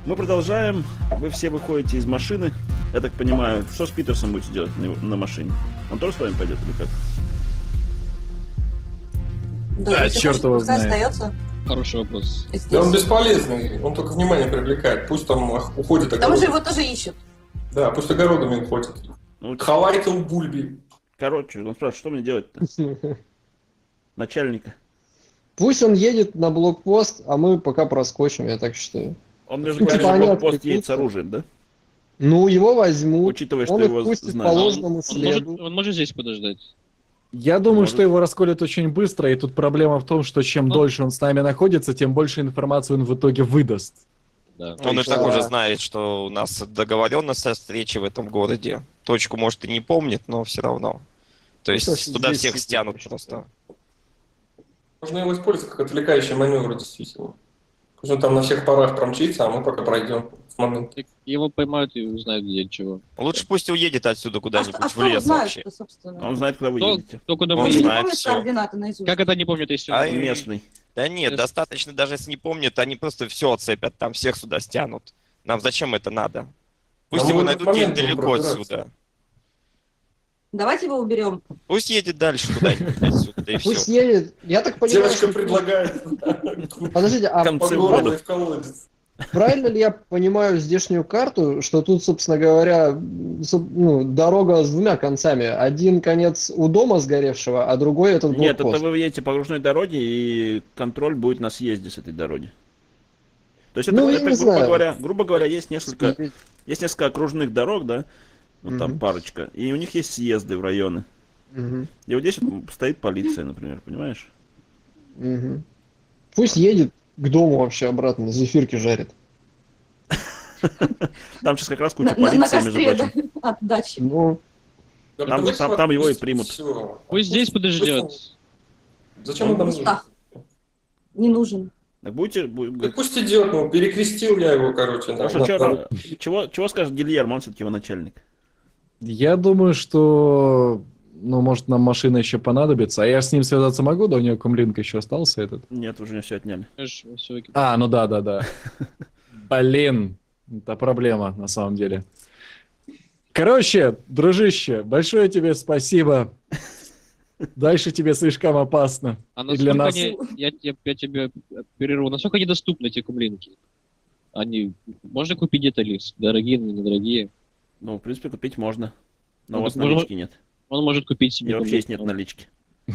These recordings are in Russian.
Мы продолжаем. Вы все выходите из машины. Я так понимаю, что с Питерсом будете делать на машине? Он тоже с вами пойдет или как? Да, черт его знает. Остается. Хороший вопрос. Да он бесполезный, он только внимание привлекает. Пусть там уходит Там огородами. же его тоже ищут. Да, пусть огородами уходит. Ну, Хавайка у Бульби. короче, он спрашивает, что мне делать-то? Начальника. Пусть он едет на блокпост, а мы пока проскочим, я так считаю. Он, между Ну, прочим, типа, на они блокпост едет с отвлекутся. оружием, да? Ну, его возьмут, Учитывая, что он его их пустит знают. по А ложному следу. Он может здесь подождать. Я думаю, Может. что его расколют очень быстро, и тут проблема в том, что чем Ну. дольше он с нами находится, тем больше информации он в итоге выдаст. Да. Он и так Да. уже знает, что у нас договоренность о встрече в этом городе. Точку, может, и не помнит, но все равно. То есть Слушай, туда здесь всех сидит стянут вообще. просто. Можно его использовать как отвлекающий маневр, действительно. Пусть он там на всех парах промчится, а мы пока пройдем в момент. Так его поймают и узнают, где чего. Лучше пусть уедет отсюда куда-нибудь А в что он лес знает, вообще. что, собственно? Он знает, куда вы Кто, едете. кто куда Он Он будет? не знает помнит всё. координаты наизусть. Как это не помнит, если... А он- и- Местный. Да нет, Yes. достаточно, даже если не помнят, они просто все оцепят, там всех сюда стянут. Нам зачем это надо? Пусть А мы его в этот найдут момент где-нибудь будем далеко пробираться. отсюда. Давайте его уберем. Пусть едет дальше куда-нибудь отсюда, да и Пусть все. едет, я так понимаю, Девочка что- предлагает Подождите, а Кон- по Концы в городу воду. и в колодец. правильно ли я понимаю здешнюю карту, что тут, собственно говоря, дорога с двумя концами? Один конец у дома сгоревшего, а другой этот Нет, блокпост. это вы едете по окружной дороге, и контроль будет на съезде с этой дороги. То есть это, Ну, я это не знаю. грубо говоря, есть несколько окружных дорог, да? Ну, там Мгм. парочка. И у них есть съезды в районы. Мгм, И вот здесь вот стоит полиция, например, понимаешь? мгм. Пусть едет к дому вообще обратно, зефирки жарит. Там сейчас как раз куча На полиции, между костре, да, прочим. от дачи. Ну, Да Там- пусть там его и пусть примут. всё. Пусть здесь подождет. Зачем он там нужен? Да. Не нужен. Так будете... Да пусть идет, ну, перекрестил я его, короче. да. Хорошо, Да. чего скажет Гильермо, он все-таки его начальник? Я думаю, что, ну, может, нам машина еще понадобится. А я с ним связаться могу, да у него комлинк еще остался этот. Нет, уже все отняли. Знаешь, всё окей. А, ну да. Блин, это проблема на самом деле. Короче, дружище, большое тебе спасибо. Дальше тебе слишком опасно. А И для насколько нас. они... Я тебе перерву. Насколько они доступны, эти кумлинки? Они... Можно купить где-то лист? Дорогие, недорогие? Ну, в принципе, купить можно. Но Ну, у вас так можно- налички нет. Он может купить себе... И вообще есть нет кумлинку. налички.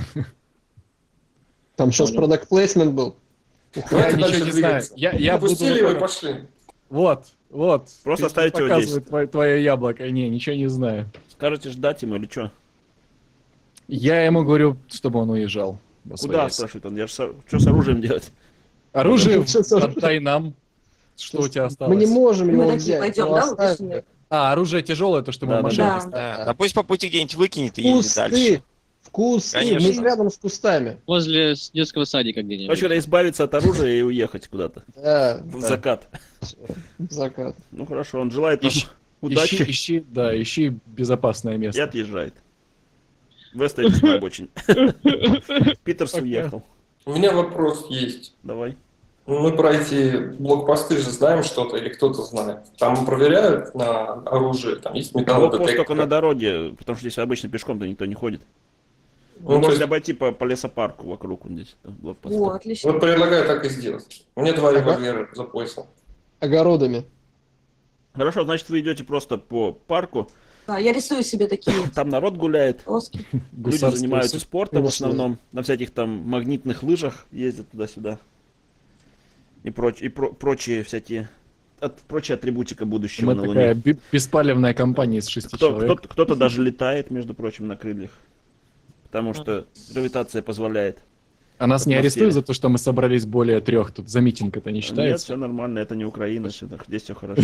там сейчас Понял. продакт плейсмент был. Я Давайте ничего дальше не знаю. двигаться. Я буду... Опустили его и пошли. Вот. Просто Ты оставить его показывай твое яблоко. Не, ничего не знаю. Скажете ждать ему или что? Я ему говорю, чтобы он уезжал. во Куда, своясь. спрашивает он? Что с оружием делать? Оружие Что с оружием? отдай нам. Что у тебя осталось? Мы не можем Мы его такие взять. пойдем, его да, оставим. уточнили? А, оружие тяжелое, то, что мы Да, в да, машине да. оставили. Да, да пусть по пути где-нибудь выкинет и едет дальше. Кусты! В кусты! Мы Конечно. же рядом с кустами. Возле детского садика где-нибудь. Короче говоря, избавиться от оружия и уехать куда-то. Да, В закат. в закат. Ну хорошо, он желает нам Ищи- удачи ищи безопасное и место. отъезжает. Вы остаетесь на обочине. Питерс Пока. уехал. У меня вопрос есть. Давай. Мы про эти блокпосты же знаем что-то или кто-то знает. Там проверяют на оружие, там есть Блокпост металлодетектор. только на дороге, потому что здесь обычно пешком-то никто не ходит. Ну, Вы то можете есть, обойти по лесопарку вокруг вот здесь. там, блокпоста. О, отлично. вот предлагаю так и сделать. У меня 2 Ага. револьвера за поясом. Огородами. Хорошо, значит вы идете просто по парку. Да, я рисую себе такие Там народ гуляет. доски. Люди Гусарские занимаются усы. спортом в Конечно. основном. На всяких там магнитных лыжах ездят туда-сюда. И прочие всякие... прочая атрибутика будущего Мы на такая Луне. беспалевная компания из 6 человек. Кто-то даже летает, между прочим, на крыльях. Потому что гравитация позволяет. А нас не атмосфере. арестуют за то, что мы собрались более 3 тут. За митинг это не Нет, считается? все нормально, это не Украина, здесь все хорошо.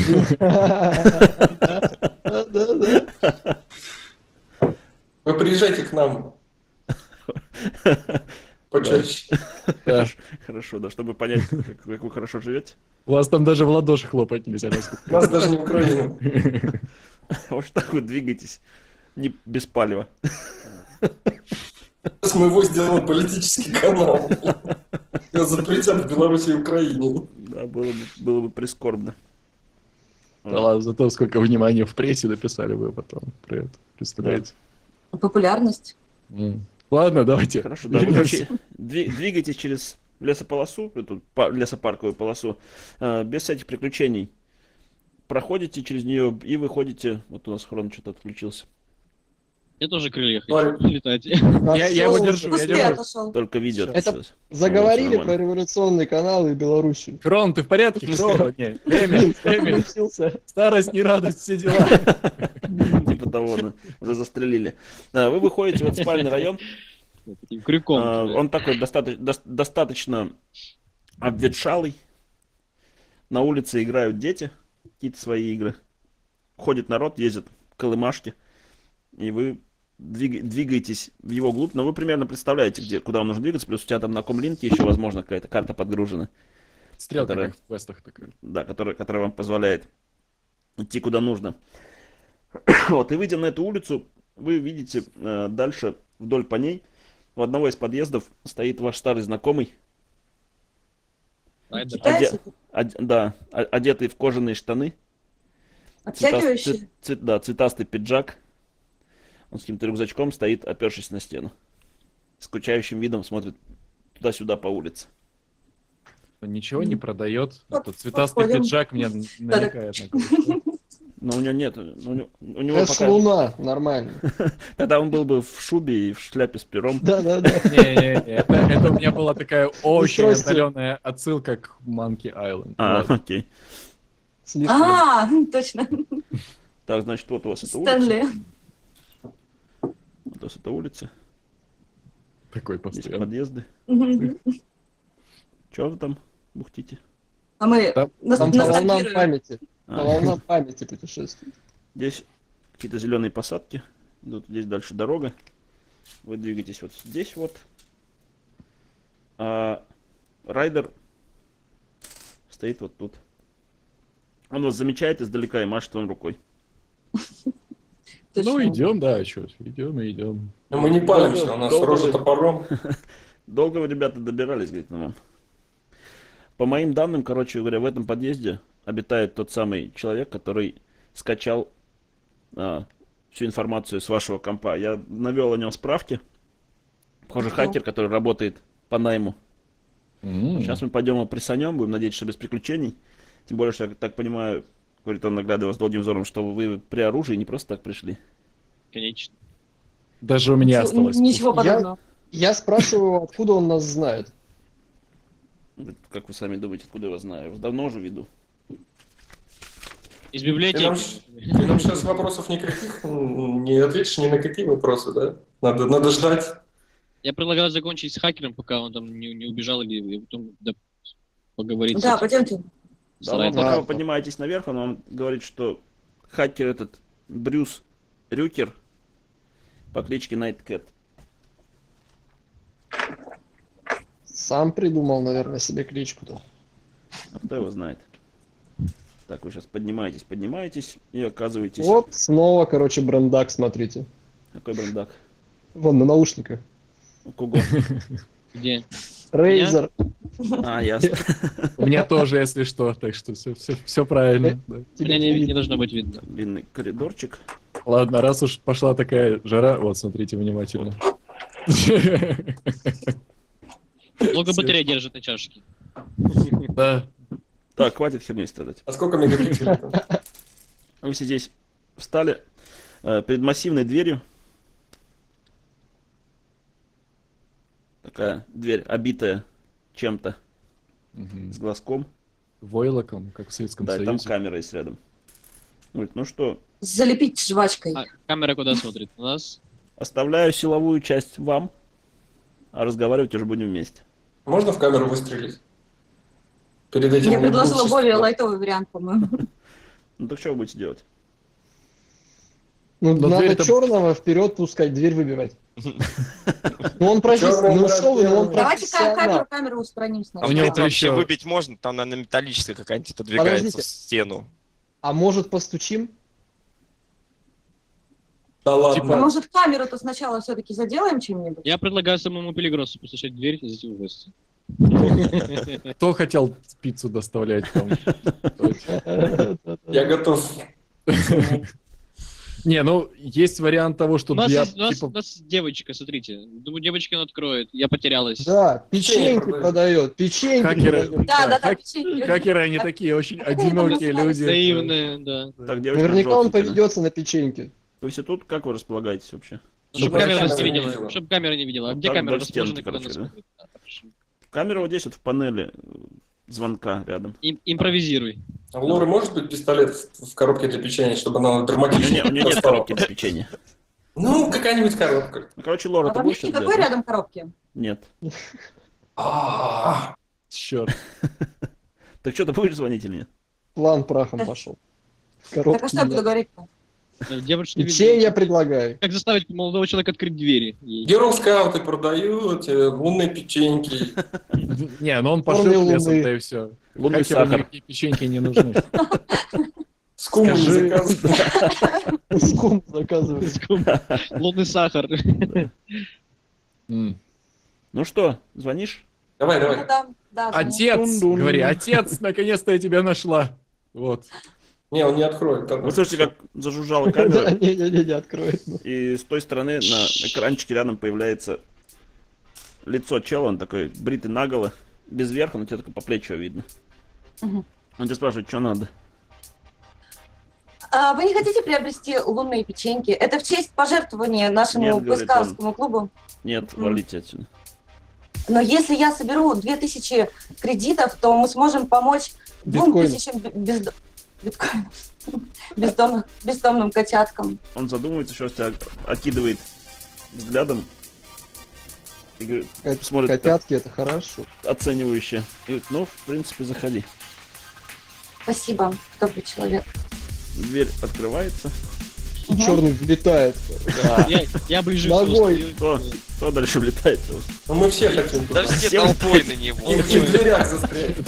Да-да-да. Вы приезжайте к нам почаще. Да. Хорошо, да, чтобы понять, как вы хорошо живете. У вас там даже в ладоши хлопать нельзя. насколько У нас даже не Украина. Вот так вы двигаетесь, не без палева. Сейчас мы его сделаем политический канал. Его запретят в Беларуси и Украине. Да, было бы прискорбно. Да ладно, зато сколько внимания в прессе написали вы потом про это. Представляете? Популярность. Ладно, давайте. Хорошо, да, вы, короче, двигайтесь через лесополосу, эту лесопарковую полосу, без всяких приключений. Проходите через нее и выходите. Вот у нас хрон что-то отключился. Я тоже крылья Ой. хочу летать. Я его держу, я Пустый держу. отошел. Только видео Это отключилось. Заговорили Ну, про революционные каналы и Белоруссию. Крон, ты в порядке? Крон, не. Эмиль, Включился. старость, не радость, все дела. Типа того, ну, уже застрелили. Вы выходите в этот спальный район. Таким крюком. Он такой достаточно обветшалый. На улице играют дети, какие-то свои игры. Ходит народ, ездят колымашки. И вы двигаетесь в его глубь. Но вы примерно представляете, куда вам нужно двигаться. Плюс у тебя там на комлинке еще, возможно, какая-то карта подгружена. Стрелка Которая- как в квестах такая. Да, которая вам позволяет идти куда нужно. Вот, и выйдя на эту улицу, вы видите дальше, вдоль по ней, у одного из подъездов стоит ваш старый знакомый, Райдер. Китайцы? одетый в кожаные штаны, Обтягивающие? цветастый пиджак, он с каким-то рюкзачком стоит, опершись на стену. Скучающим видом смотрит туда-сюда по улице. Он ничего не продает. Вот, Этот цветастый подходим. пиджак мне намекает на кое-что. Но у него нет, у него Это ж пока... луна, нормально. Тогда он был бы в шубе и в шляпе с пером. Да-да-да. Не, это у меня была такая очень Устройство. отдаленная отсылка к Monkey Island. Ладно. Окей. Слишком. Точно. Так, значит, вот у вас эта улица. Стэнли. Вот у вас эта улица. Такой Здесь постоянно. подъезды. Мгм. Чего вы там бухтите? А мы Там- Там по волнам ностальгируем. памяти. А, По волнам памяти путешествует. Здесь какие-то зеленые посадки. Идут здесь дальше дорога. Вы двигаетесь вот здесь вот. А райдер стоит вот тут. Он вас замечает издалека и машет вам рукой. Ну, Точно. идем, да, что, идем и идем. Но мы не палимся, у нас Долго рожа вы- топором. Долго вы, ребята, добирались, говорит, на вам. По моим данным, короче говоря, в этом подъезде обитает тот самый человек, который скачал всю информацию с вашего компа. Я навел о нем справки. Похоже, хакер, который работает по найму. Сейчас мы пойдем его прессанем, будем надеяться, что без приключений. Тем более, что я так понимаю, говорит он, наглядывая с долгим взором, что вы при оружии не просто так пришли. Конечно. Даже у меня осталось. Ничего Я- подобного. Я спрашиваю, откуда он нас знает. Говорит, как вы сами думаете, откуда я вас знаю? Я вас давно уже веду. Из Ты нам, библиотеки. ты нам сейчас вопросов никаких не ответишь ни на какие вопросы, да? Надо ждать. Я предлагал закончить с хакером, пока он там не убежал, или потом поговорить Да, с пойдемте. с Да, но Райдером. пока вы поднимаетесь наверх, он вам говорит, что хакер этот Брюс Рюкер по кличке Найткэт. Сам придумал, наверное, себе кличку-то. А кто его знает? Так, вы сейчас поднимаетесь и оказываетесь... Вот снова, короче, брендак, смотрите. Какой брендак? Вон, на наушниках. У кого? Где? Рейзер. А, ясно. У меня тоже, если что, так что все правильно. да. Меня не должно быть видно. Длинный коридорчик. Ладно, раз уж пошла такая жара, вот смотрите внимательно. Много батарея держит на чашке. Да. Так, хватит херней страдать. А сколько мегапикселей там? Вы все здесь встали перед массивной дверью. Такая дверь, обитая чем-то с глазком. Войлоком, как в Советском Да, и там Союзе. камера есть рядом. Говорит, ну что, Залепить жвачкой. А камера куда смотрит? На нас? оставляю силовую часть вам, а разговаривать уже будем вместе. Можно в камеру выстрелить? Перед этим Я предложила имуществом. более лайтовый вариант, по-моему. Ну так что вы будете делать? Ну, Но надо дверь-то- черного вперед пускать, дверь выбивать. Ну, он профессионал. Чёрный Ну, что вы, ну, он Давайте профессионал. камеру устраним А в сначала. У него принципе, вообще ещё- выбить можно, там, наверное, металлическая какая-нибудь отодвигается Подождите. в стену. А может, постучим? Да ладно. Типа- А может, камеру-то сначала все-таки заделаем чем-нибудь? Я предлагаю самому Пелигросу послушать дверь и зайти в гости. Кто хотел пиццу доставлять там? Я готов. Не, ну, есть вариант того, что У нас, я, есть- типа, у нас девочка, смотрите. Думаю, девочка она откроет. Я потерялась. Да, печеньки продает. продает, печеньки Хакеры. продает. Да, Хак- печеньки. хакеры, они такие очень одинокие люди. Наивная, да. Так, девочка Наверняка он желтенькая, да? поведется на печеньки. То есть и тут как вы располагаетесь вообще? Чтобы Чтобы камера камера не не видела. видела. Чтобы камера не видела. А Вот где так камера вдоль стенки, расположена, когда короче, нас да? смотрит? Да, хорошо. Камера вот здесь вот в панели звонка рядом. Импровизируй. А у Лоры может быть пистолет в коробке для печенья, чтобы она драматично У нее нет достала? коробки для печенья. Ну, какая-нибудь коробка. Ну, короче, Лора, А ты там будешь есть что-то никакой делать? рядом коробки? Нет. А, Черт. Так что, ты будешь звонить или нет? План прахом пошел. Так а что я буду говорить-то? Девушка не Печенье видела. предлагаю. Как заставить молодого человека открыть двери? ей? Герл-скауты продают, лунные печеньки. Не, ну он Форме пошлет луны. лесом, да и все. Лунный Хакеру сахар. никакие печеньки не нужны. Скуму не Скажи. заказывают. Скум заказывает. Лунный сахар. М. Ну что, звонишь? Давай, Ну давай. да, да. Отец, Дун-дун. говори, отец, наконец-то я тебя нашла. Вот. Не, он не откроет. Вы слышите, как зажужжала Да, камера, не откроет. и с той стороны на экранчике рядом появляется лицо чела, он такой бритый наголо, без верха, но тебе только по плечу видно. Мгм. Он тебя спрашивает, что надо. А вы не хотите приобрести лунные печеньки? Это в честь пожертвования нашему Нет, говорит бойскаутскому клубу. Нет, Мгм. валите отсюда. Но если я соберу 2000 кредитов, то мы сможем помочь 2000 бездомным котяткам. Он задумывается, еще раз тебя окидывает взглядом и говорит, смотрит так Котятки это хорошо. оценивающе. И говорит, ну, в принципе, заходи. Спасибо, добрый человек. Дверь открывается. И Мгм. черный влетает. Я ближе Ногой. Кто дальше влетает? Ну, мы все хотим. Да туда. все толпой на него. И в дверях застрять.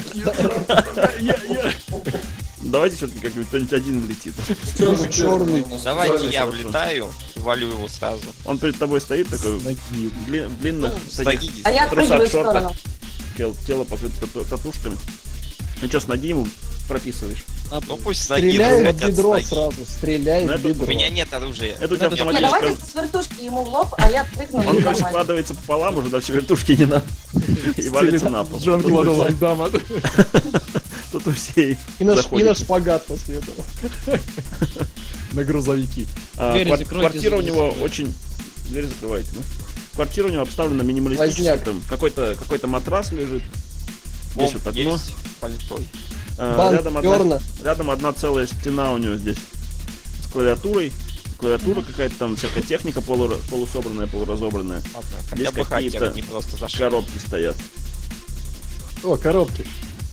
Давайте все-таки как-нибудь кто-нибудь один влетит. Черный. Давайте я Хорошо. влетаю, валю его сразу. Он перед тобой стоит такой Ноги. в длинных С таких ноги. А я трусах, отпрыгиваю в шортах. сторону. Тело покрыто татушками. Ну что, с ноги ему прописываешь? Ну пусть с ноги Стреляй в захватят с бедро ноги. сразу. Стреляй Ну, в это У бедро. меня нет оружия. Это у тебя Надо- Не, автоматически. давайте с вертушки ему в лоб, а я отпрыгну. и Он, короче, нормально. складывается пополам, уже дальше вертушки не надо. И валится на пол. Джон Клод Ван Дамма. Тут у всей И на заходит. шпагат после этого. На грузовики. Двери закройте, Квартира у него закройте. очень... Дверь закрывайте, ну. Квартира у него обставлена минималистически. Возняк. Там какой-то матрас лежит. Здесь вот окно. Есть пальтой. Рядом Банк рядом одна целая стена у него здесь с клавиатурой. Клавиатура какая-то там, всякая техника полусобранная, полуразобранная. Ладно, Здесь хотя бы хакер, какие-то не просто зашли. Коробки стоят. О, коробки.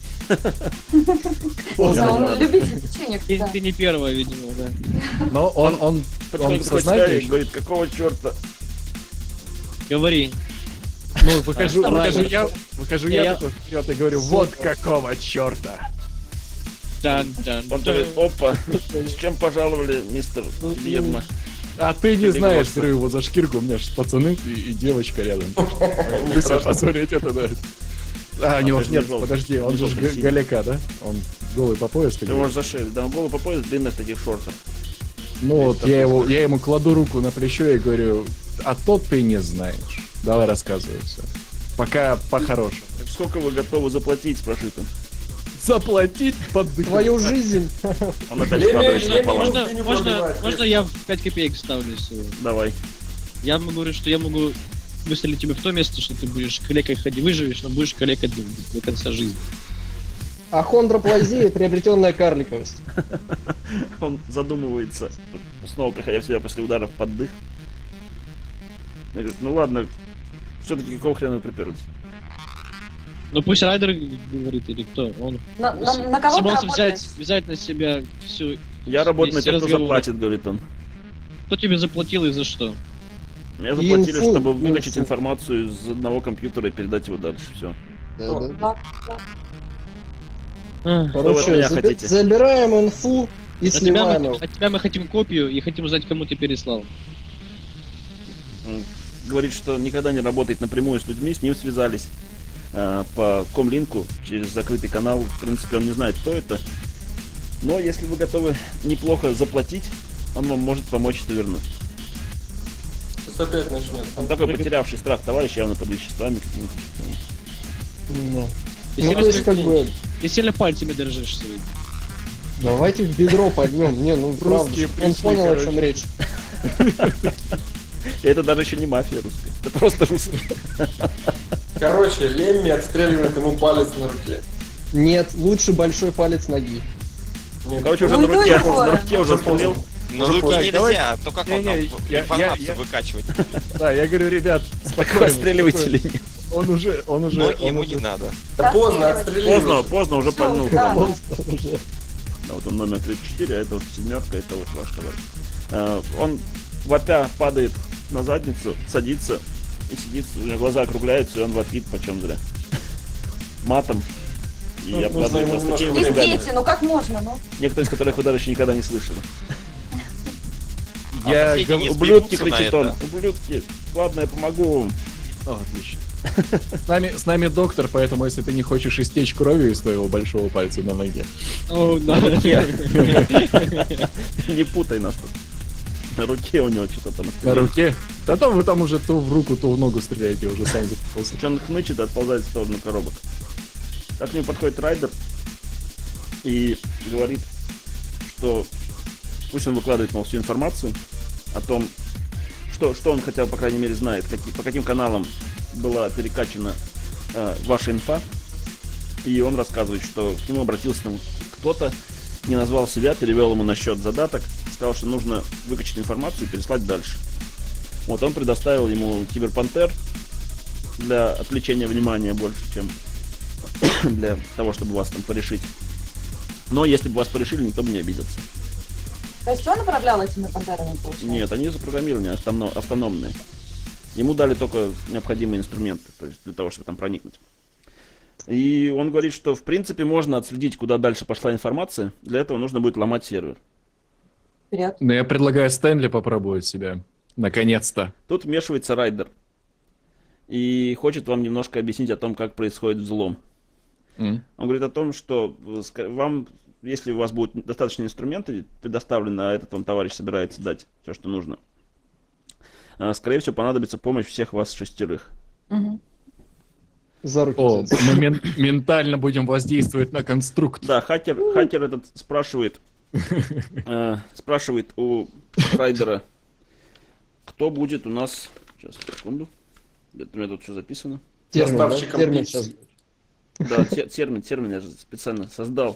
Он Да. любитель печенек. Ты, да. ты не первая, видимо, да. Но он Подходит в такой сознании себя и еще? говорит, какого черта? Говори. Ну, выхожу Ладно. я Я- такой вперед и говорю, вот какого черта. Дан-дан. Он говорит, опа, с чем пожаловали, мистер Ведьма? А ты не Или знаешь, просто. говорю его за шкирку, у меня же пацаны и девочка рядом. Вы себе посмотрите это, да. А, у него ты ж же нет, не желтый. подожди, он Не же ж желтый, синий. голяка, да? Он голый по пояс. Ты как можешь за шею, да, голову по пояс в длинных таких шортах. Ну вот, я ему кладу руку на плечо и говорю, а тот ты не знаешь. Давай рассказывай все. Пока по-хорошему. Так сколько вы готовы заплатить, спрашивает он. Заплатить под Твою жизнь. Он опять Лемя- складывается лемя- пополам. можно- Можно, не можно, пробивает, можно я в 5 копеек ставлю свою? Давай. Я могу говорить, что я могу выстрелить тебе в то место, что ты будешь калекой ходить, выживешь, но будешь калекой до конца жизни. Ахондроплазия, приобретенная карликовость. Он задумывается, снова приходя в себя после ударов под дых. И говорит, ну ладно, все-таки какого хрена вы приперлись? Ну пусть Райдер говорит, или кто, он На кого ты собрался работаешь? взять на себя всю... Я работаю на Все тех, кто разговоры. заплатит, говорит он. Кто тебе заплатил и за что? Мне заплатили, Инфу, чтобы выкачать инфу. информацию из одного компьютера и передать его дальше. Все. Да-да. Да. А, Что вы от Короче, меня хотите? забираем инфу и От тебя, сливаем мы, его. от тебя мы хотим копию и хотим узнать, кому ты переслал. Говорит, что никогда не работает напрямую с людьми, с ним связались. по комлинку через закрытый канал. В принципе, он не знает, кто это. Но если вы готовы неплохо заплатить, он вам может помочь это вернуть. Сейчас опять начнется. Он такой потерявший страх товарищ, явно под веществами какими-то. Ну, Ты ну, сильно то есть, как бы, Ты сильно пальцами держишь свои. давайте в бедро пойдем. Не, ну, правда, Русские чтоб он пришли, понял, о короче. чем речь. И это даже еще не мафия русская. Это просто русская. Короче, Лемми отстреливает ему палец на руке. Нет, лучше большой палец ноги. Нет, Короче, уже Ну, на руке, такое. на руке уже вспомнил. Ну, Уже руки поздно. нельзя, Давай- а то как он Не-не, там я- информацию я- выкачивать? Да, я говорю, ребят, Такой спокойно, отстреливаете спокойно. или нет? Он уже, Ноги он ему уже- не надо. Да поздно, Поздно, отстреливаешь. поздно, уже Всё, пальнул. да. Да, вот он номер 34, а это вот семерка, это вот ваш товарищ. Он вопя падает на задницу, садится и сидит, у него глаза округляются, и он вопит почем зря. Матом. И Ну, обкладывает нужно нас такими немножко Есть врагами, дети, ну как можно, ну? некоторые из которых вы даже еще никогда не слышали. Я соседи гов- не Ублюдки, сбегутся на кричит он, это? ублюдки. Ладно, я помогу вам. О, отлично. С нами доктор, поэтому если ты не хочешь истечь кровью из твоего большого пальца на ноге. О, да. Не путай нас тут. На руке у него что-то там. На руке. А то вы там уже то в руку, то в ногу стреляете, уже сам запутался. Он хнычет и отползает в сторону коробок. Так к нему подходит райдер и говорит, что пусть он выкладывает, мол, всю информацию о том, что он хотя бы, по крайней мере, знает, по каким каналам была перекачана ваша инфа. И он рассказывает, что к нему обратился там кто-то, не назвал себя, перевел ему на счет задаток, сказал, что нужно выкачать информацию и переслать дальше. Вот он предоставил ему Киберпантер для отвлечения внимания больше, чем для того, чтобы вас там порешить. Но если бы вас порешили, никто бы не обиделся. То есть он управлял этими пантерами, получается? Нет, они запрограммированы, автономные. Ему дали только необходимые инструменты, то есть для того, чтобы там проникнуть. И он говорит, что в принципе можно отследить, куда дальше пошла информация. Для этого нужно будет ломать сервер. Вперед. Но я предлагаю Стэнли попробовать себя. Наконец-то. Тут вмешивается райдер. И хочет вам немножко объяснить о том, как происходит взлом. М. Он говорит о том, что вам, если у вас будут достаточно инструменты предоставлены, а этот вам товарищ собирается дать все, что нужно, скорее всего, понадобится помощь всех вас 6. Мгм. За руки. О, взять. мы ментально будем воздействовать на конструкт. Да, хакер этот спрашивает у райдера, кто будет у нас... Сейчас, секунду. Где-то у меня тут все записано. Термин, да? Доставщиком Термин пиццы. сейчас. Да, термин я же специально создал.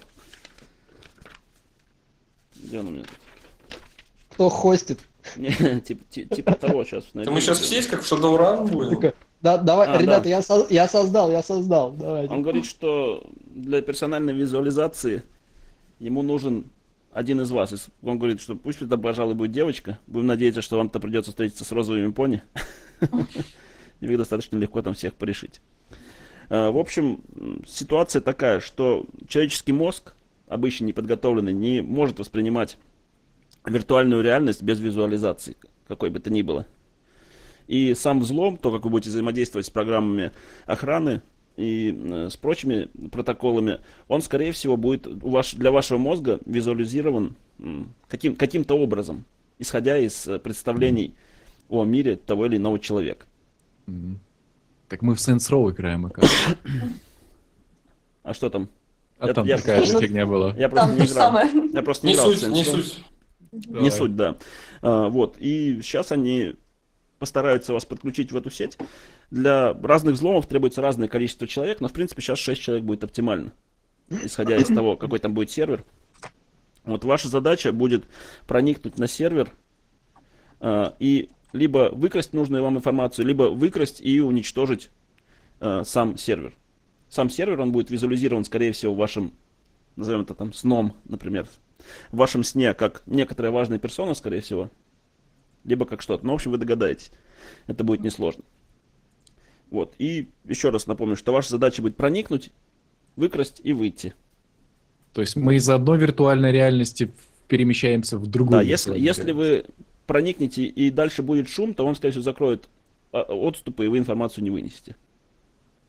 Где он у меня тут? Кто хостит? Не, типа того сейчас. Это мы сейчас все как в Shadowrun будем? Да, давай, А, ребята, да. я создал. Давайте. Он говорит, что для персональной визуализации ему нужен один из вас. Он говорит, что пусть это, пожалуй, будет девочка. Будем надеяться, что вам-то придется встретиться с розовыми пони. И вы достаточно легко там всех порешить. В общем, ситуация такая, что человеческий мозг, обычно неподготовленный, не может воспринимать виртуальную реальность без визуализации, какой бы то ни было. И сам взлом, то, как вы будете взаимодействовать с программами охраны и с прочими протоколами, он, скорее всего, будет для вашего мозга визуализирован каким-то образом, исходя из представлений о мире того или иного человека. Мгм. Так мы в Saints Row играем, оказывается. А что там? А Это там я- такая же фигня была. Я просто Там не то же играл. самое. Я просто не Не играл в суть, Saints не Row. суть. Не Давай. суть, да. Вот. И сейчас они постараются вас подключить в эту сеть. Для разных взломов требуется разное количество человек, но в принципе сейчас 6 человек будет оптимально, исходя из того, какой там будет сервер. Вот ваша задача будет проникнуть на сервер и либо выкрасть нужную вам информацию, либо выкрасть и уничтожить сам сервер. Сам сервер, он будет визуализирован, скорее всего, вашим, назовем это там, сном, например. В вашем сне, как некоторая важная персона, скорее всего, либо как что-то. Ну, в общем, вы догадаетесь. Это будет несложно. Вот. И еще раз напомню, что ваша задача будет проникнуть, выкрасть и выйти. То есть мы из одной виртуальной реальности перемещаемся в другую. Да, если вы проникнете и дальше будет шум, то он, скорее всего, закроет отступы, и вы информацию не вынесете.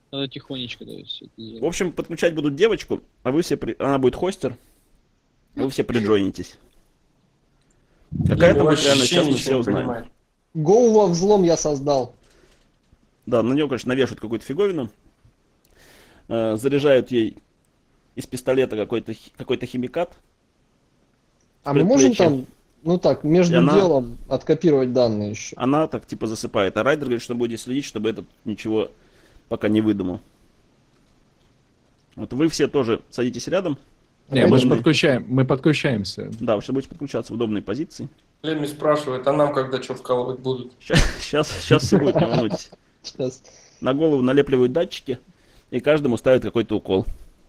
Надо тихонечко, то есть, это В сделать. общем, подключать будут девочку, а вы все... Она будет хостер, а вы все приджойнитесь. Какая-то будет реально, сейчас мы все узнаем. Гоу во взлом я создал. Да, на нее, конечно, навешивают какую-то фиговину. Заряжают ей из пистолета какой-то химикат. А мы можем Предплечье. там, ну так, между И она- делом откопировать данные еще? Она так типа засыпает. А Райдер говорит, что будет следить, чтобы этот ничего пока не выдумал. Вот вы все тоже садитесь рядом. Не, мы же Удобные. мы подключаемся. Да, вы все будете подключаться в удобные позиции. Леми спрашивает, а нам когда что вкалывать будут? Сейчас все будет, не волнуйтесь. Сейчас. На голову налепливают датчики, и каждому ставят какой-то укол.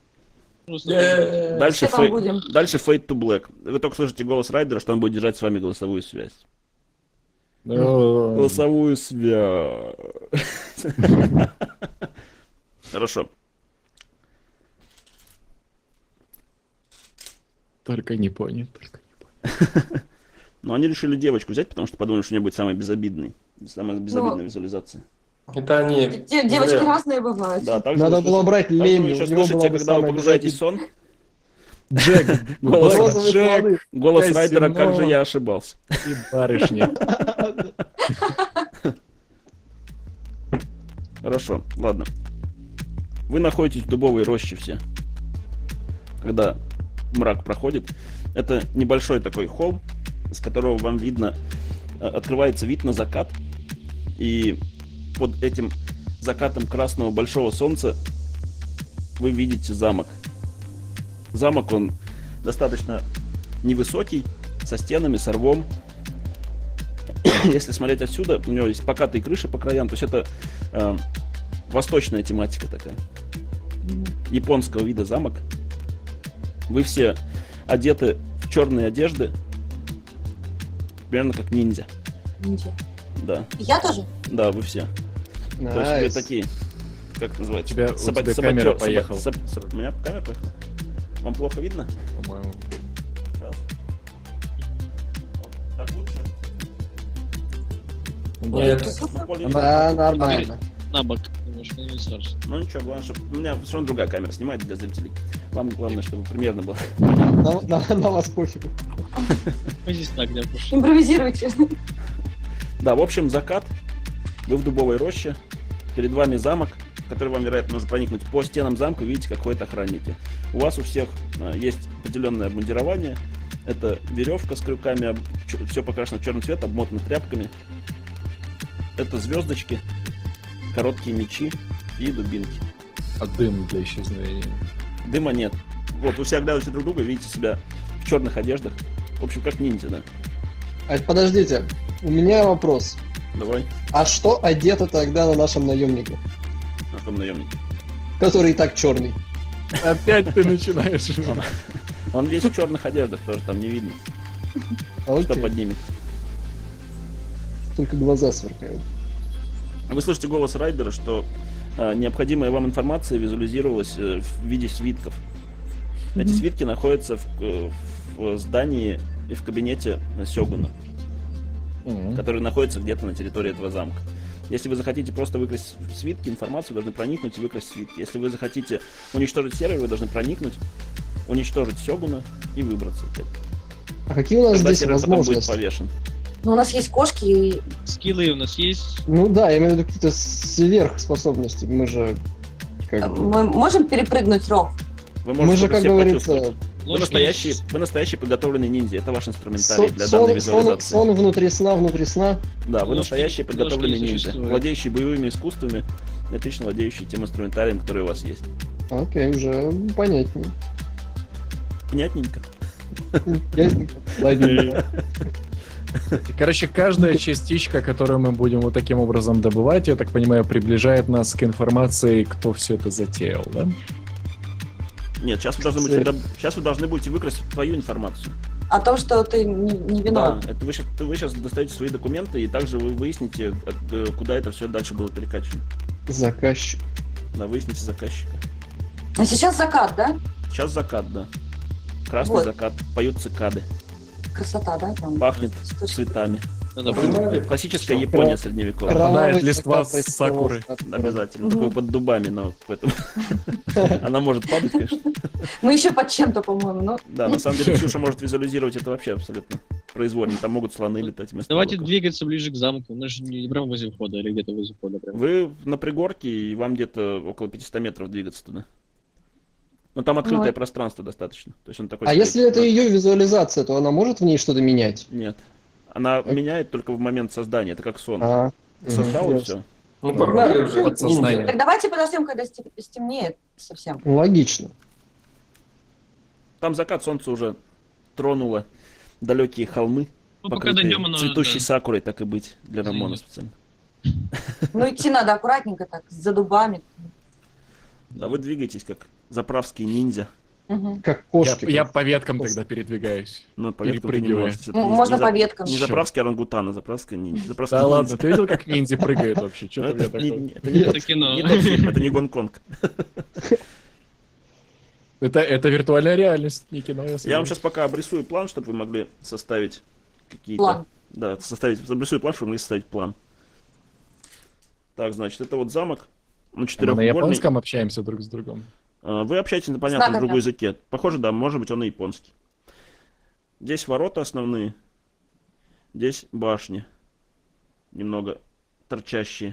Э, Дальше Все там будем. Fade to Black. Вы только слышите голос Райдера, что он будет держать с вами голосовую связь. Голосовую связь. Хорошо. Только не понял. Только не понял. Но они решили девочку взять, потому что подумали, что у нее будет самая безобидная визуализация. Это они. Девочки зря. разные бывают. Да, также Надо вы было слышите- брать также вы Леми, еще у него слышите, была бы когда вы самая погружаетесь в сон, Джек, голос, Розовые Джек плоды. голос казино. Райдера, как же я ошибался. и барышни. Хорошо, ладно. Вы находитесь в дубовой роще все. Когда мрак проходит, это небольшой такой холм, с которого вам видно, открывается вид на закат. И под этим закатом красного большого солнца вы видите замок. Замок, он достаточно невысокий, со стенами, с рвом. Если смотреть отсюда, у него есть покатые крыши по краям, то есть это восточная тематика такая. Японского вида замок. Вы все одеты в черные одежды, примерно как ниндзя. Ничего. Да, Я тоже? да, вы все. То есть вы Найс. такие, как это называется? У тебя Саботер- камера саботер- поехала. У меня камера поехала? Вам плохо видно? По-моему. Сейчас. Так лучше? Нет. Ну, более- Да, нормально. На бок, немножко не страшно. Ну ничего, главное, чтобы у меня все равно другая камера снимает для зрителей. Вам главное, чтобы примерно было. На вас пофигу. Мы здесь так, да, пошли. Импровизируйте. Да, в общем, закат. Вы в дубовой роще. Перед вами замок, в который вам, вероятно, нужно проникнуть. По стенам замка видите, как ходят охранники. У вас у всех есть определенное обмундирование. Это веревка с крюками, все покрашено в черный цвет, обмотано тряпками. Это звездочки, короткие мечи и дубинки. А дым для исчезновения. Дыма нет. Вот, вы все оглядываете друг друга, видите себя в черных одеждах. В общем, как ниндзя, да. А подождите, у меня вопрос. Давай, А что одето тогда на нашем наемнике, на том наемнике. который и так черный? Опять ты начинаешь. Он весь в черных одеждах, тоже там не видно, что Окей, поднимет. только глаза сверкают. Вы слышите голос Райдера, что необходимая вам информация визуализировалась в виде свитков. Эти свитки находятся в здании и в кабинете Сёгуна, который находится где-то на территории этого замка. Если вы захотите просто выкрасть свитки, информацию, вы должны проникнуть и выкрасть свитки. Если вы захотите уничтожить сервер, вы должны проникнуть, уничтожить Сёгуна и выбраться. А какие у нас Тогда здесь сервер потом будет возможности? повешен. Ну, у нас есть кошки и... Скиллы у нас есть. Ну да, я имею в виду какие-то сверхспособности. Мы же как бы... Мы можем перепрыгнуть ров? Вы Мы же, это как все говорится, почувствовать. Вы Ложки настоящий, есть. вы настоящий подготовленный ниндзя. Это ваш инструментарий для данной визуализации. сон внутри сна. Да, вы Ложки- настоящий подготовленный ложки ниндзя, существуют. владеющий боевыми искусствами, отлично владеющий тем инструментарием, который у вас есть. Окей, уже понятнее. Понятненько. Ладненько. Короче, каждая частичка, которую мы будем вот таким образом добывать, я так понимаю, приближает нас к информации, кто все это затеял, да? Нет, сейчас вы должны будете выкрасть твою информацию. О том, что ты не виноват. Да, это вы сейчас достаете свои документы, и также вы выясните, куда это все дальше было перекачано. Заказчик. Да, выясните заказчика. А сейчас закат, да? Сейчас закат, да. Красный Вот. закат, поют цикады, Красота, да? Там. пахнет Слушай, цветами. Надо Погнали. Классическая Япония средневековая. Пропадает листва с сакуры. Обязательно. Такой под дубами, но поэтому она может падать, конечно. Ну, еще под чем-то, по-моему. Но... Да, на самом деле Ксюша может визуализировать это вообще абсолютно произвольно. Там могут слоны летать вместо Давайте волков. двигаться ближе к замку. Мы же не прям возле входа, или где-то возле входа. Прям. Вы на пригорке, и вам где-то около 500 метров двигаться туда. Но там открытое Ну, пространство достаточно. То есть он такой А стоит. если это ее визуализация, то она может в ней что-то менять? Нет. Она меняет только в момент создания. Это как сон. А, Создал и ясно. все. Ну, погнали уже. Подсознание. Так давайте подождем, когда стемнеет совсем. Логично. Там закат солнца уже тронуло далекие холмы, Ну, пока покрытые дойдем, оно... цветущей да. сакурой, так и быть, для Рамона Зайдет. специально. Ну, идти надо аккуратненько так, за дубами. Да вы двигаетесь как заправские ниндзя. Мгм. Как кошки. Я по веткам тогда передвигаюсь. Ну, по Или веткам ты не прыгивая. можешь. Это Можно не по веткам. Не заправский орангутан, а заправская ниндзя. Заправский Да ладно, ниндзя. ты видел, как ниндзя прыгают вообще? Ну, Что-то мне это не- такое. это не Это тот- кино. не тот фильм, это не Гонконг. Это виртуальная реальность, не кино. Я вам сейчас пока обрисую план, чтобы вы могли составить какие-то... План. Да, обрисую план, чтобы вы могли составить план. Так, значит, это вот замок. Ну, Мы на четырехугольный. японском общаемся друг с другом. Вы общаетесь на понятном Знаками. другом языке. Похоже, да, может быть, он и японский. Здесь ворота основные. Здесь башни. Немного торчащие.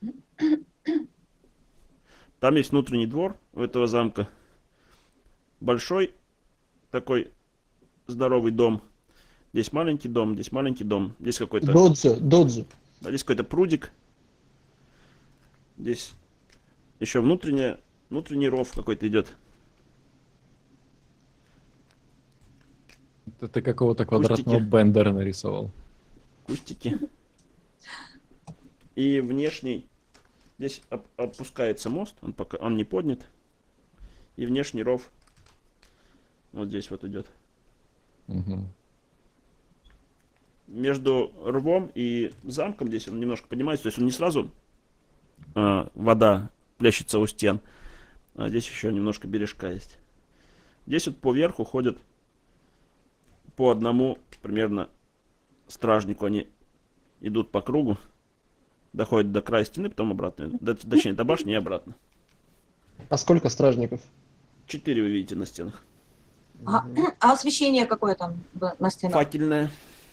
Там есть внутренний двор у этого замка. Большой такой здоровый дом. Здесь маленький дом, здесь маленький дом. Здесь какой-то, Додзу. да, здесь какой-то прудик. Здесь еще внутренний ров какой-то идет. Это ты какого-то квадратного Кустики. бендера нарисовал. Кустики. И внешний, здесь опускается мост, он не поднят. И внешний ров вот здесь вот идет. Мгм. Между рвом и замком здесь он немножко поднимается, то есть он не сразу вода плещется у стен, а здесь еще немножко бережка есть. Здесь вот по верху ходят по одному примерно стражнику, они идут по кругу, доходят до края стены, потом обратно, точнее до башни и обратно. А сколько стражников? 4 вы видите на стенах. А освещение какое там на стенах? Факельное.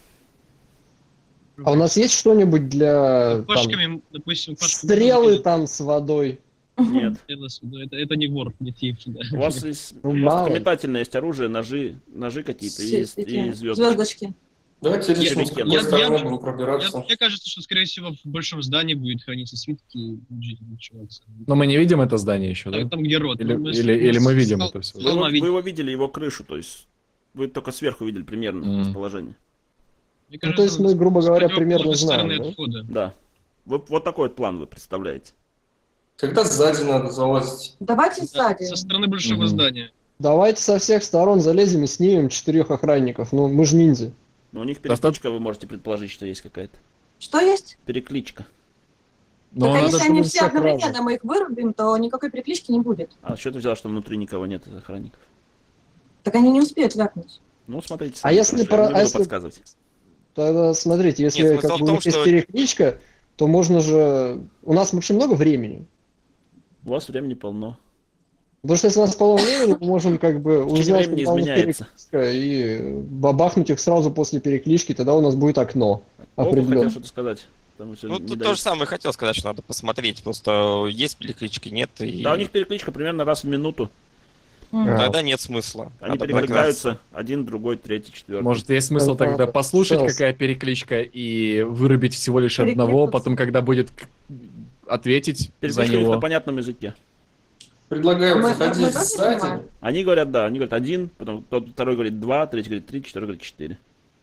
А у нас есть что-нибудь для там, Пашками, допустим, стрелы там с водой? Нет. Это не вор, не тип, да. У вас есть Ну, мало ли. метательное есть оружие, ножи какие-то и звездочки. Звездочки. Давайте решим, с какой Я- стороны я- будем пробираться. Мне кажется, что, скорее всего, в большом здании будет храниться свитки и жители начинаться. Но мы не видим это здание еще, да? Там, где рот. Или- Ну, или мы видим с это всё? холма Вы видим. его видели, его крышу, то есть вы только сверху видели примерно Мгм. расположение. Мне Ну, то есть мы, грубо с говоря, противоположной примерно стороны знаем, да? от входа. Да. Вот такой вот план вы представляете. Когда сзади надо залазить? Давайте сзади. Со стороны большого Мгм. здания. Давайте со всех сторон залезем и снимем 4 охранников. Ну, мы же ниндзя. Но у них Достаточно- перекличка, вы можете предположить, что есть какая-то. Что есть? Перекличка. Но Так, а надо, если чтобы они все всех одновременно, разом. мы их вырубим, то никакой переклички не будет. А что ты взяла, что внутри никого нет из охранников? Так они не успеют вякнуть. Ну, смотрите. А сами, если хорошо, про- я не а буду если- подсказывать. Тогда смотрите, если Нет, смысл как в бы, у том, них есть что- перекличка, то можно же... У нас вообще много времени. У вас времени полно. Потому что если у нас полно времени, мы можем как бы Течение узнать, времени когда у них изменяется. перекличка, и бабахнуть их сразу после переклички, тогда у нас будет окно. Оба хотел Определенно. что-то сказать. Потому что Ну, не тут дают. то же самое хотел сказать, что надо посмотреть. Просто есть переклички, нет, и Да, у них перекличка примерно раз в минуту. А. тогда нет смысла. Они Надо перекликаются один, другой, третий, четвертый. Может, есть смысл Это тогда послушать, Челси. какая перекличка, и вырубить всего лишь одного, Перекликнуться. потом, когда будет ответить за Перекличка у них на него. понятном языке. Предлагаю Мы заходить тоже сзади. понимаем? Они говорят, да, они говорят один, потом второй говорит два, третий говорит три, четвертый говорит четыре.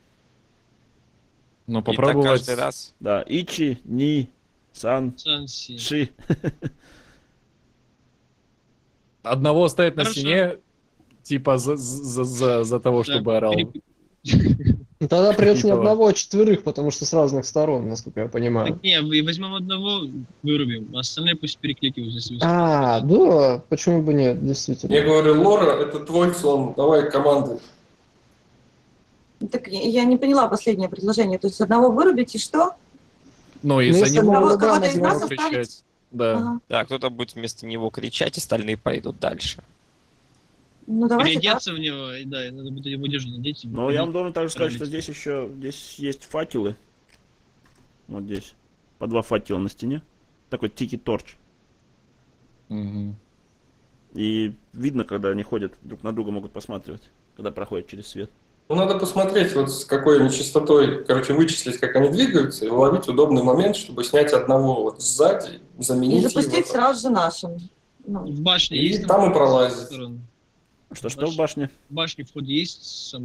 Но И так попробовать... каждый раз. Да, ичи, ни, сан, Санси. ши. Одного оставить на Хорошо. стене, типа за того, чтобы Да, орал. Ну, тогда придется не Типа. одного, а 4, потому что с разных сторон, насколько я понимаю. Так не, возьмем одного, вырубим, а остальные пусть перекликиваются. если А, да, почему бы нет, действительно. Я говорю, Лора, это твой сон, давай командуй. Так я не поняла последнее предложение. То есть одного вырубить и что? Ну, и Ну, за если него мы Кого-то выбираем из нас одного- оставить? кричать. Да. Ага. Да, кто-то будет вместо него кричать, остальные пойдут дальше. Ну давайте так. Переодеться в него, и да, и надо будет его одежду надеть. и Но я вам должен также сказать, Пролить. что здесь есть факелы. Вот здесь. По 2 факела на стене. Такой тики-торч. Мгм. И видно, когда они ходят, друг на друга могут посматривать, когда проходят через свет. Ну, надо посмотреть, вот с какой они частотой, короче, вычислить, как они двигаются, и уловить удобный момент, чтобы снять одного вот сзади, И заменить запустить его. сразу же нашим. Ну, В башне И есть там и пролазит. сторон? Что в башне? В башне вход есть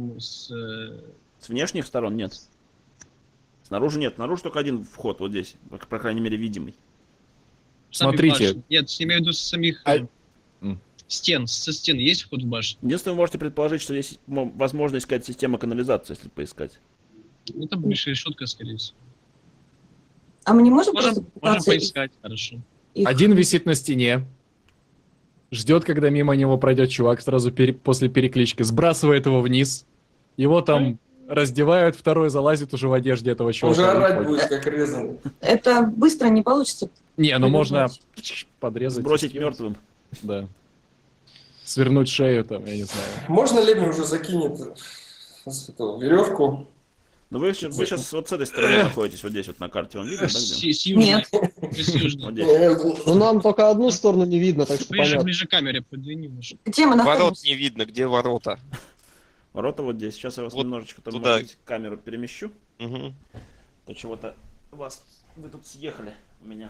С внешних сторон нет. Снаружи нет. Снаружи только один вход, вот здесь. По крайней мере, видимый. сами Смотрите. башни. Нет, я имею в виду с самих М. стен. Со стен есть вход в башню? Единственное, вы можете предположить, что здесь возможно искать система канализации, если поискать. Ну, там больше решетка, скорее всего. а мы не можем Можем, просто можем пытаться поискать, хорошо. их- Один висит на стене. Ждет, когда мимо него пройдет чувак, сразу после переклички. Сбрасывает его вниз. Его там раздевают, второй залазит уже в одежде этого Он чувака. же и орать уходит. будет, как резанный. Это быстро не получится. Не, ну можно Придумать. подрезать. Сбросить скинуть. мертвым. Да. Свернуть шею там, я не знаю. Можно Леми уже закинет эту веревку? Но вы сейчас вот с этой стороны находитесь, вот здесь вот на карте. Вам видно, да, где? С южной. Нет. С южной. Вот здесь. Ну, нам только одну сторону не видно, так что Ближе, понятно. ближе к камере подвини немножко. Где мы Ворот находимся? не видно, где ворота. Ворота вот здесь. Сейчас я вас Вот немножечко там, туда. может быть, камеру перемещу. Мгм. То чего-то вы тут съехали у меня.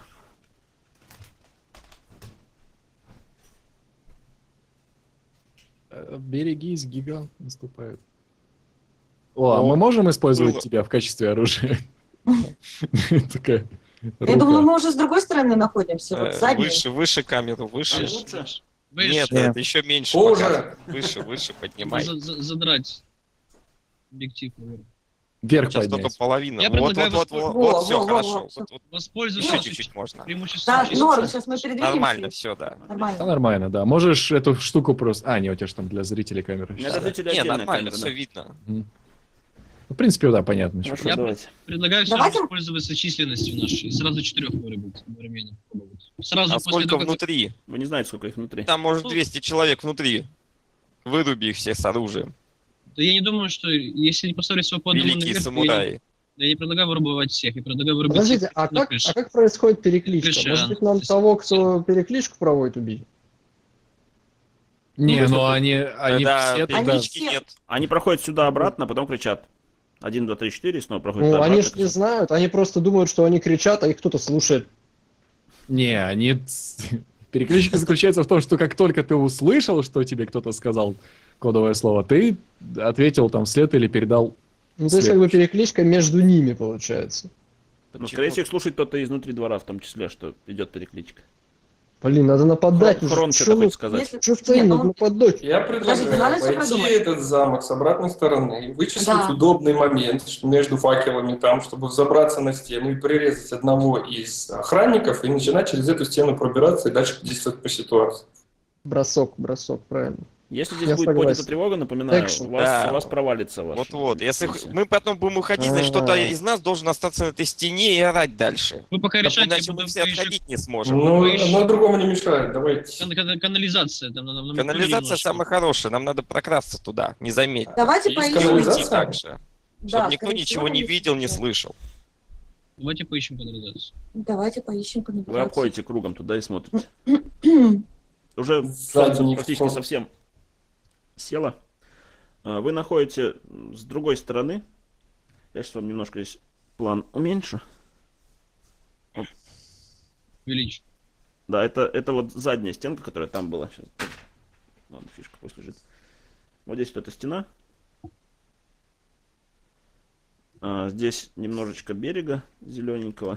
Берегись, гигант наступает. О, а мы можем использовать было. тебя в качестве оружия? Такая Я думала, рука. мы уже с другой стороны находимся. Вот задней. Выше камеру, выше. Лучше? Выше. Нет, Нет. это еще меньше. Хуже. показывает. Выше Надо поднимай. задрать объектив, наверное. Вверх Сейчас только поднять. половина. Я Вот, предлагаю во, все во, хорошо. во, всё. Вот Воспользуйся еще чуть-чуть можно. преимуществом. Да, норм, сейчас мы передвинемся. Нормально, все, да. Да, Нормально. нормально, да. Можешь эту штуку просто... А, не, у тебя же там для зрителей камера. У меня для зрителей Не, отдельная нормально, камера, все да. видно. Мгм. В принципе, да, понятно. чё. Хорошо, Я- давайте. Предлагаю все Давайте- воспользоваться численностью нашей. Сразу 4 вырубить одновременно. попробовать. Сразу А после сколько того, как- внутри? Вы не знаете, сколько их внутри. Там, может, Ну, 200 человек внутри. Выруби их всех с оружием. Да я не думаю, что если не поставить всего по одному Великие наверх, самураи. я не предлагаю вырубывать всех. Я предлагаю вырубить Подождите, всех а на как, крыше. а как происходит перекличка? Крыша, Может быть, да. нам того, кто перекличку проводит, убить? Не, Ну, ну они Да, все тогда... переклички все- нет. Они проходят сюда обратно, а потом кричат. 1, 2, 3, 4, снова проходят Ну, туда они обратно, же не кричат. знают, они просто думают, что они кричат, а их кто-то слушает. Не, они... Перекличка заключается в том, что как только ты услышал, что тебе кто-то сказал кодовое слово, ты ответил там вслед или передал... Ну, то есть, как бы перекличка между ними получается. Ну, скорее всего, их слушает кто-то изнутри двора, в том числе, что идет перекличка. Блин, надо нападать. уже. Хрон Чё что-то вы- хочет сказать. Если- Чё стоим, Нет, надо ну, нападать. Я Подождите, предлагаю надо всё пойти продумать. этот замок с обратной стороны, вычислить Да. удобный момент между факелами там, чтобы забраться на стену и прирезать одного из охранников и начинать через эту стену пробираться и дальше действовать по ситуации. Бросок, правильно. Если здесь Я будет согласен. поднята тревога, напоминаю, Экшен. у вас, Да. у вас провалится ваш. Вот-вот. Если миссия. мы потом будем уходить, значит, кто-то А. из нас должен остаться на этой стене и орать дальше. Вы пока решайте, Иначе я мы буду все еще отходить не сможем. Ну, вы еще- одно другому не мешает, давайте. канализация. Там, нам Канализация немножко. самая хорошая, нам надо прокрасться туда, не заметить. Давайте И поищем. уйти канализация? так же, Да, чтобы никто скорее ничего всего, не видел, не да. слышал. Давайте поищем канализацию. Давайте поищем Вы канализацию. обходите кругом туда и смотрите. Уже Сзади солнце них практически солнце. совсем село. Вы находите с другой стороны. Я сейчас вам немножко здесь план уменьшу. Увеличь. Да, это вот задняя стенка, которая там была. Сейчас. Ладно, фишка пусть лежит. Вот здесь вот эта стена. Здесь немножечко берега зелененького.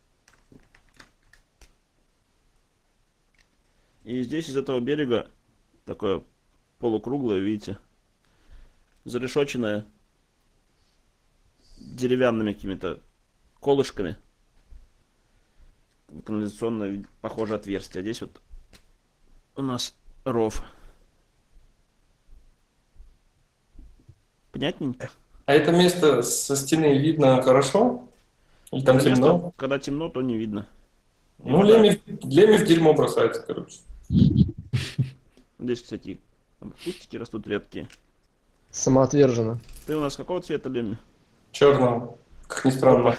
И здесь из этого берега такое полукруглое, видите, зарешоченное деревянными какими-то колышками. Канализационное, похоже, отверстие. А здесь вот у нас ров. Понятненько? А это место со стены видно хорошо? Или там Это место, темно? когда темно, то не видно. Ну, Леми в дерьмо бросается, короче. Здесь, кстати, там кустики растут редкие. Самоотверженно. Ты у нас какого цвета, Лемми? Черного, как ни странно.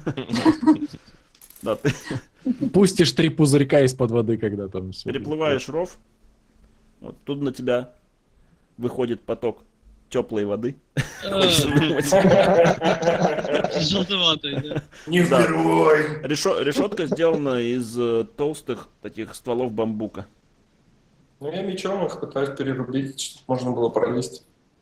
Да, ты Пустишь 3 пузырька из-под воды, когда там все. переплываешь ров, вот тут на тебя выходит поток теплой воды. Желтоватый, да. Не Да. впервой. Решетка сделана из толстых таких стволов бамбука. Ну, я мечом их пытаюсь перерубить, чтобы можно было пролезть.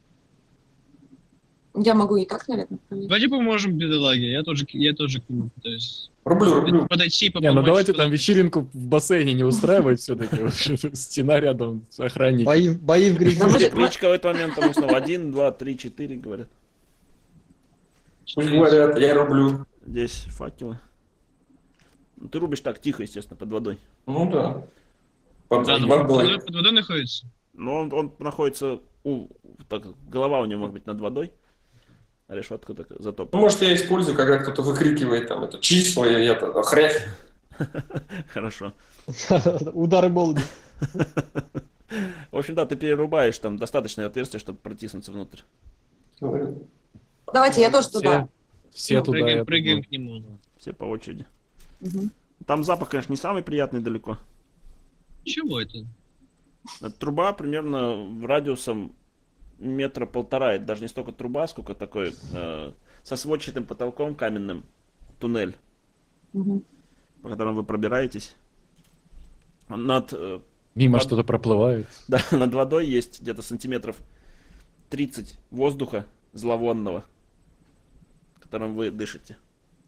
Я могу и так, наверное, проверить. Давайте поможем бедолаге, я тоже к нему пытаюсь. Рублю. Подойти, Не, помочь. ну давайте там куда-то. вечеринку в бассейне не устраивать все-таки. Стена рядом, охранники. Бои в грязи. Может, Кличка в этот момент там снова 1, 2, 3, 4, говорят. Пусть говорят, я рублю. Здесь факелы. Ну, ты рубишь так тихо, естественно, под водой. Ну да. Под Да, ну, водой. под водой находится. Но он находится так, голова у него может быть над водой, а решетка так Ну, затоплена. может, я использую, когда кто-то выкрикивает там это число, и это хрясь. Хорошо. Удары молнии. В общем, да, ты перерубаешь там достаточное отверстие, чтобы протиснуться внутрь. давайте я тоже туда. Все туда. я Прыгаем думаю. к нему. Все по очереди. Мгм. Там запах, конечно, не самый приятный далеко. Чего это? Труба примерно радиусом 1,5 метра. Это даже не столько труба, сколько такой со сводчатым потолком каменным туннель, Мгм. по которому вы пробираетесь. Над, Мимо Под- что-то проплывает. да, над водой есть где-то сантиметров 30 воздуха зловонного, которым вы дышите.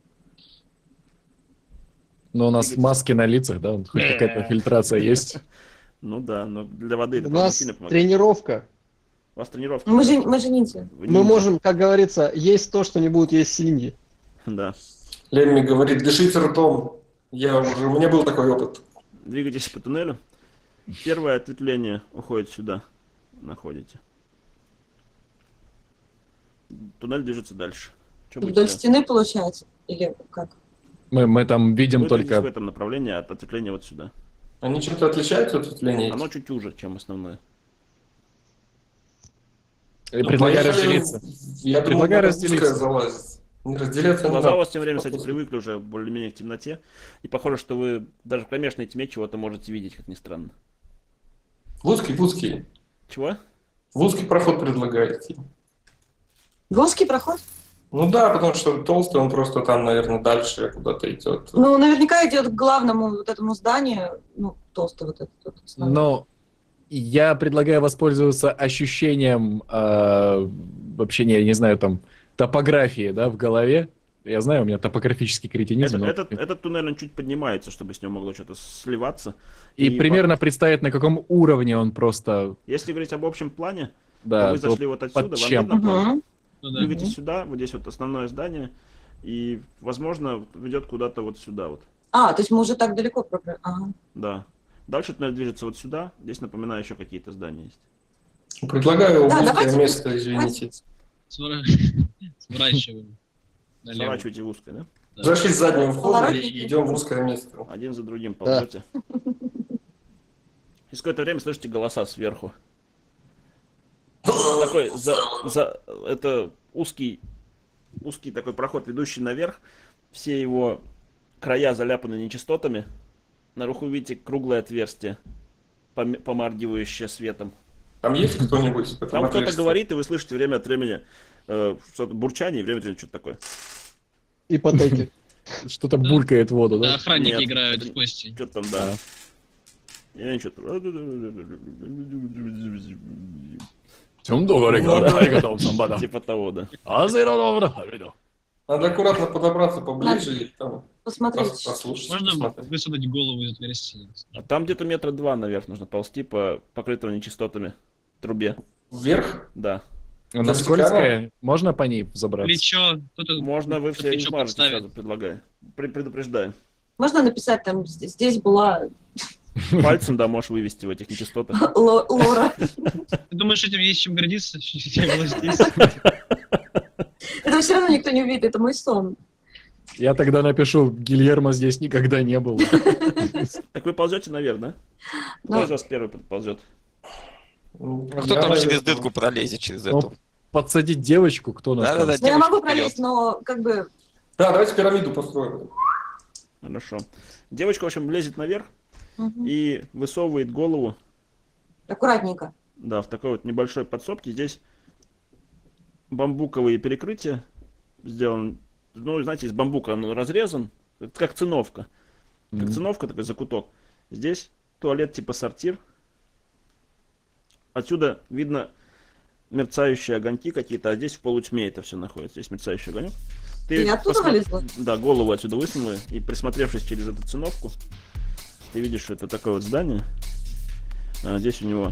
Но у нас Двигайтесь. маски на лицах, да? Хоть какая-то фильтрация есть. Ну да, но для воды это У правда, нас сильно помогает. тренировка. У вас тренировка. Мы же ниндзя. Вы Мы ниндзя. можем, как говорится, есть то, что не будут есть свиньи. Да. Лемми говорит, дышите ртом. У меня был такой опыт. Двигайтесь по туннелю. Первое ответвление уходит сюда. Находите. Туннель движется дальше. Что будете Вдоль делать? стены, получается? Или как? Мы там видим Вы двигаетесь в только... этом направлении, а ответвление вот сюда. Они чем-то отличаются от ответвления? Оно чуть уже, чем основное. Предлагаю Поехали. разделиться. Я думал, Предлагаю надо разделиться. узкое залазить. Не разделяться не Глаза у надо. вас тем временем, кстати, привыкли уже более-менее к темноте. И похоже, что вы даже в кромешной тьме чего-то можете видеть, как ни странно. В узкий. Чего? В узкий проход предлагаете. Узкий проход? Ну да, потому что толстый, он просто там, наверное, дальше куда-то идет. Ну, наверняка идет к главному вот этому зданию. Ну, толстый вот этот. вот основной. Но я предлагаю воспользоваться ощущением вообще, не знаю, там, топографии, да, в голове. Я знаю, у меня топографический кретинизм. но- Этот туннель, он чуть поднимается, чтобы с него могло что-то сливаться. И примерно представить, на каком уровне он просто... Если говорить об общем плане, Да, вы то зашли вот отсюда, под вам чем? видно план? Мгм. Ну да. Двигайтесь сюда, вот здесь вот основное здание, и, возможно, ведет куда-то вот сюда вот. А, то есть мы уже так далеко пробрали. Ага. Да. Дальше туннель движется вот сюда. Здесь, напоминаю, еще какие-то здания есть. Предлагаю Да, узкое давайте- место, извините. Сворачиваем. Налево. Сворачивайте в узкое, да? Да. Зашли с заднего входа Поворотники. и идем в узкое место. Один за другим ползете. Через какое-то время слышите голоса сверху. Такой, это узкий такой проход, ведущий наверх. Все его края заляпаны нечистотами. Наверху видите круглое отверстие, помаргивающее светом. Там есть кто-нибудь? в этом Там кто-то отверстии? говорит, и вы слышите время от времени что-то бурчание, и время от времени что-то такое. И потоки. Что-то булькает в воду, Да, да? охранники Нет, играют это- в кости. Что-то там, да. Да. Я ничего. Типа того, да. Надо аккуратно подобраться поближе и там Посмотреть. послушать. Можно посмотреть. высунуть голову из отверстия? А там где-то 2 метра наверх нужно ползти по покрытому нечистотами трубе. Вверх? Да. Она Вертикально? скользкая, можно по ней забраться? Плечо. Кто-то Можно, вы все не плечо смажете, подставит. сразу предлагаю. Предупреждаю. Можно написать там, здесь была Пальцем, да, можешь вывести в этих нечистотах. Лора. Ты думаешь, этим есть чем гордиться? Я была здесь. все равно никто не увидит, это мой сон. Я тогда напишу, Гильермо здесь никогда не был. Так вы ползете наверх, да? Кто Ну, из вас первый ползет? Кто там через дырку пролезет через Ну, эту? Подсадить девочку, кто нас там? Да-да-да, ну, я могу девочка пролезть, вперед. но как бы... Да, давайте пирамиду построим. Хорошо. Девочка, в общем, лезет наверх Мгм. и высовывает голову, Аккуратненько. да, в такой вот небольшой подсобке. Здесь бамбуковые перекрытия сделаны. Ну, знаете, из бамбука он разрезан, это как циновка. Как Мгм. циновка, такой закуток. Здесь туалет типа сортир. Отсюда видно мерцающие огоньки какие-то, а здесь в полутьме это все находится. Здесь мерцающий огонек. Ты оттуда вылезла? Да, голову отсюда высунула, и присмотревшись через эту циновку, ты видишь, что это такое вот здание. Здесь у него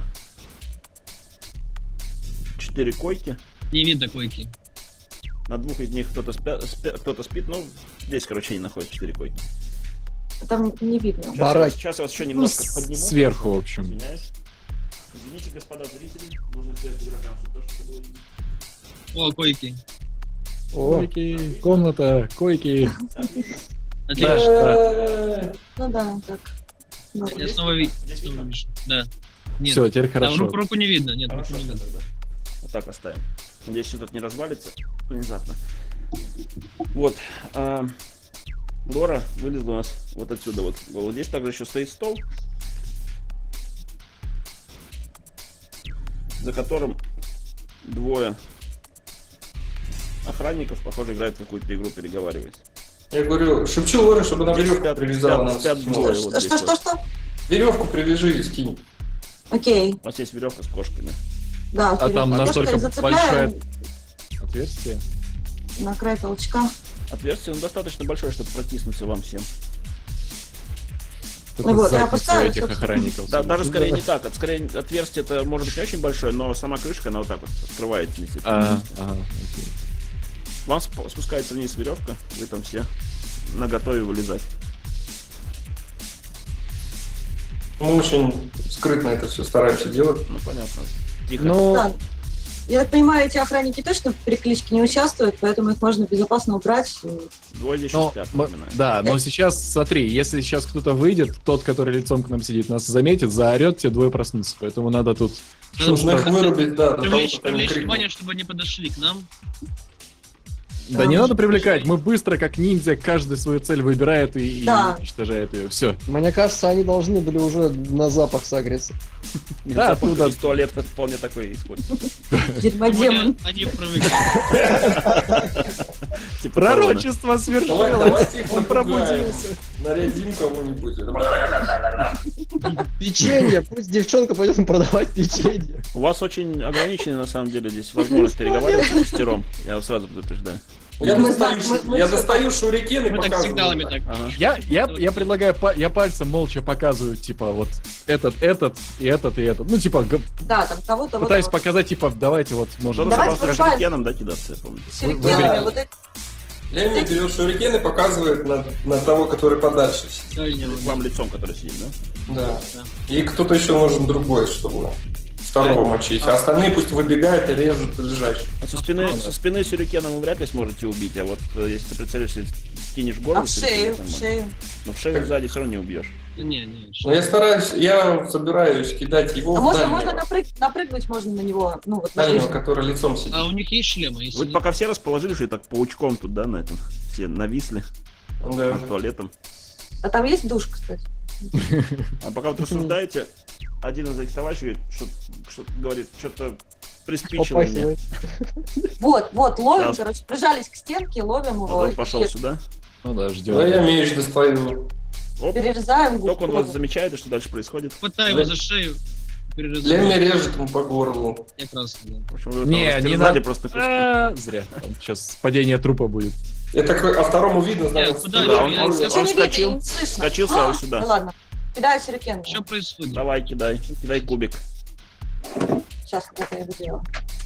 4 койки. Не видно койки. На 2 из них кто-то кто-то спит. Ну, здесь, короче, они находят 4 койки. Там не видно. Сейчас я вас еще Ну, немножко подниму. сверху, в общем. Извиняюсь. Извините, господа зрители. Нужно сделать игрокам, чтобы тоже было видно. О, койки. О, Койки, комната, койки. Отлично. Да. Ну да, так. Ну, Я снова вижу. Да. Нет. Все, теперь Там хорошо. руку не видно. Нет, руку Хорошо, не видно. тогда. Вот так оставим. Надеюсь, что тут не развалится внезапно. Вот. Лора вылезла у нас вот отсюда вот. Вот здесь также еще стоит стол, за которым 2 охранников, похоже, играют в какую-то игру, переговариваясь. Я говорю, шепчу Лоре, чтобы она веревку Спят- привязала спят- нас. спят двое. вот Что, здесь что, вот. что, что? Веревку привяжи и скинь. Окей. У вас есть веревка с кошками. Да, А там окей. настолько Кошкой зацепляем большое отверстие. на край толчка. Отверстие достаточно большое, чтобы протиснуться вам всем. Только вот, я задницу опускаю, этих собственно. охранников. Да, даже скорее не так. Скорее отверстие это может быть не очень большое, но сама крышка, она вот так вот открывается. Если Ага, окей. Вам спускается вниз веревка, вы там все наготове вылезать. Мы очень скрытно это все стараемся делать. Ну понятно. Тихо. Ну, Да. Я так понимаю, эти охранники точно в перекличке не участвуют, поэтому их можно безопасно убрать. Двое здесь но, спят, мы- напоминаю. да, но сейчас, смотри, если сейчас кто-то выйдет, тот, который лицом к нам сидит, нас заметит, заорет, те 2 проснутся. Поэтому надо тут... Нужно их вырубить, да, до того, Привлечь, как они привлечь крикнут. внимание, чтобы они подошли к нам. Да не надо привлекать, мы быстро, как ниндзя, каждый свою цель выбирает и Да. уничтожает ее. Все. мне кажется, они должны были уже на запах согреться. Да, Запах оттуда- из туалета вполне такой исходит. Дерьмодемон. Они привыкли. Типа Пророчество свершилось. Давайте их Он напугаем. пробудился. Нарядим кого-нибудь. Печенье, пусть девчонка пойдет продавать печенье. У вас очень ограниченная на самом деле здесь возможность переговариваться шестером. Я вас сразу предупреждаю. Я Мы достаю, так- мы я всё достаю шурикен и Мы так показываю. сигналами так. Ага. Я предлагаю, я пальцем молча показываю, типа, вот этот, и этот, и этот. Ну, типа, Да, там кого-то вот пытаюсь вот показать, типа, давайте вот, может... Кто-то Давайте собрался вот ракетяном, да, кидаться, я помню. сюрикенами, выберите. вот эти. Леми берет шурикен и показывает на того, который подальше сидит. Дальнего. К вам лицом, который сидит, да? Да. И кто-то еще нужен другой, чтобы второго мочить. А остальные пусть выбегают и режут лежащих. А со спины сюрикеном вы вряд ли сможете убить, а вот если ты прицелишься, кинешь в горло, А в шею, сюрикеном, в шею. но в шею сзади все равно не убьешь. Не. Но я стараюсь, я собираюсь кидать его А в можно дальнего, напрыгнуть можно на него, ну вот на дальнего, лестницу. который лицом сидит. А у них есть шлемы? Если Вы нет, пока все расположились, и так паучком тут, да, на этом, все нависли Да. над туалетом. А там есть душ, кстати. А пока вот рассуждаете, один из этих товарищей что говорит, что-то приспичило мне. Попахивает. Вот, ловим, Да. короче, прижались к стенке, ловим его. Он пошел и сюда. Ну да, Да, ждем. я меч достаю. Оп, перерезаем только он губу. вас замечает, и что дальше происходит. хватай его за шею. Леми Перерезай. режет ему по горлу. Как раз, да. В общем, вы Не, там не сзади надо. просто кусок. Зря. Сейчас падение трупа будет. Это а второму видно, значит, Нет, куда Да, он- он Ничего не видно, вскочил, не слышно. вскочил сразу сюда. Ну ладно. Кидаю сюрикен. Что происходит? Давай, кидай кубик. Сейчас это я буду делать.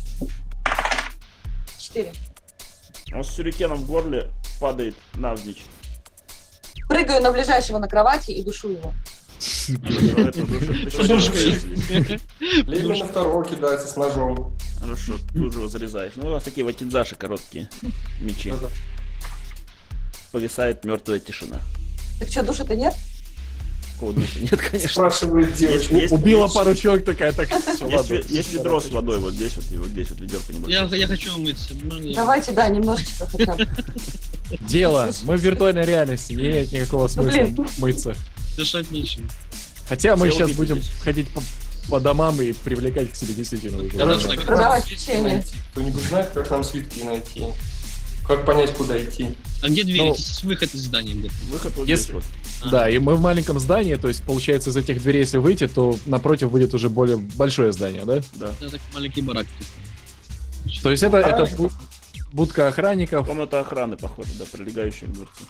4. Он с сюрикеном в горле падает навзничь. Прыгаю на ближайшего на кровати и душу его. Это душа. Леми на второго кидается с ножом. Хорошо, тут же его зарезаешь. Ну, у вас такие вот тидзаши короткие мечи. Да-да. Повисает мертвая тишина. Так что, души-то нет? Такого души нет, конечно. Спрашивает девочка. Убила есть- пару человек такая, так все, ладно. Есть ведро с водой вот здесь вот, и вот здесь вот ведерко небольшое. Я хочу умыться. Можно я- Давайте, да, немножечко хотя бы. Дело, мы в виртуальной реальности, не имеет никакого смысла Блин. мыться. Дышать нечем. Хотя мы Все сейчас убиты будем здесь. ходить по домам и привлекать к себе действительно. Да, виртуальных. да, да. Продавать печенье. Кто-нибудь знает, как нам свитки найти? Как понять, куда идти? А где дверь? Ну, Выход из здания где? Выход вот Если- здесь вот. Да, и мы в маленьком здании, то есть, получается, из этих дверей, если выйти, то напротив будет уже более большое здание, да? Да. Это так маленький барак. То есть это будка охранников. Комната охраны, похоже, да, прилегающая к дверце.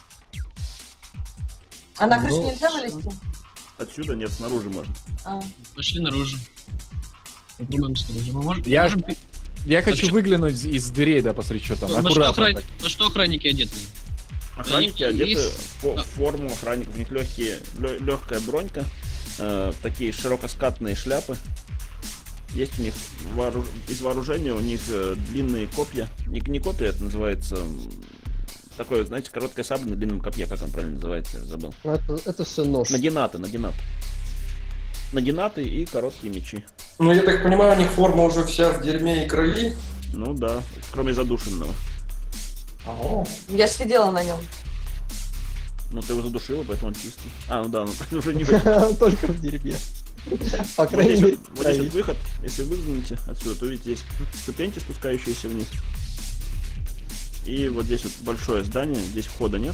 А на крышу Ну. нельзя вылезти? Отсюда нет, снаружи можно. А. Пошли наружу. Попробуем снаружи. Мы можем- Я- можем- Я хочу Зачем? выглянуть из дверей, да, посмотреть, что там. На что Аккуратно. охран- так. на что охранники одеты? Охранники Есть- одеты есть- в форму охранников. У них легкая бронька, такие широкоскатные шляпы. Есть у них из вооружения у них длинные копья. Не копья, это называется такое, знаете, короткая сабля на длинном копье, как он правильно называется, я забыл. Это все нож. Нагинаты. Нагинаты и короткие мечи. Ну, я так понимаю, у них форма уже вся в дерьме и крови. Ну да, кроме задушенного. Ага. Я ж сидела на нем. Ну ты его задушила, поэтому он чистый. А, ну да, ну уже не выход. Только в дерьме. По Вот крайней здесь, мере, вот здесь вот выход. Если выглянете отсюда, то видите, есть ступеньки, спускающиеся вниз. И вот здесь вот большое здание, здесь входа нет.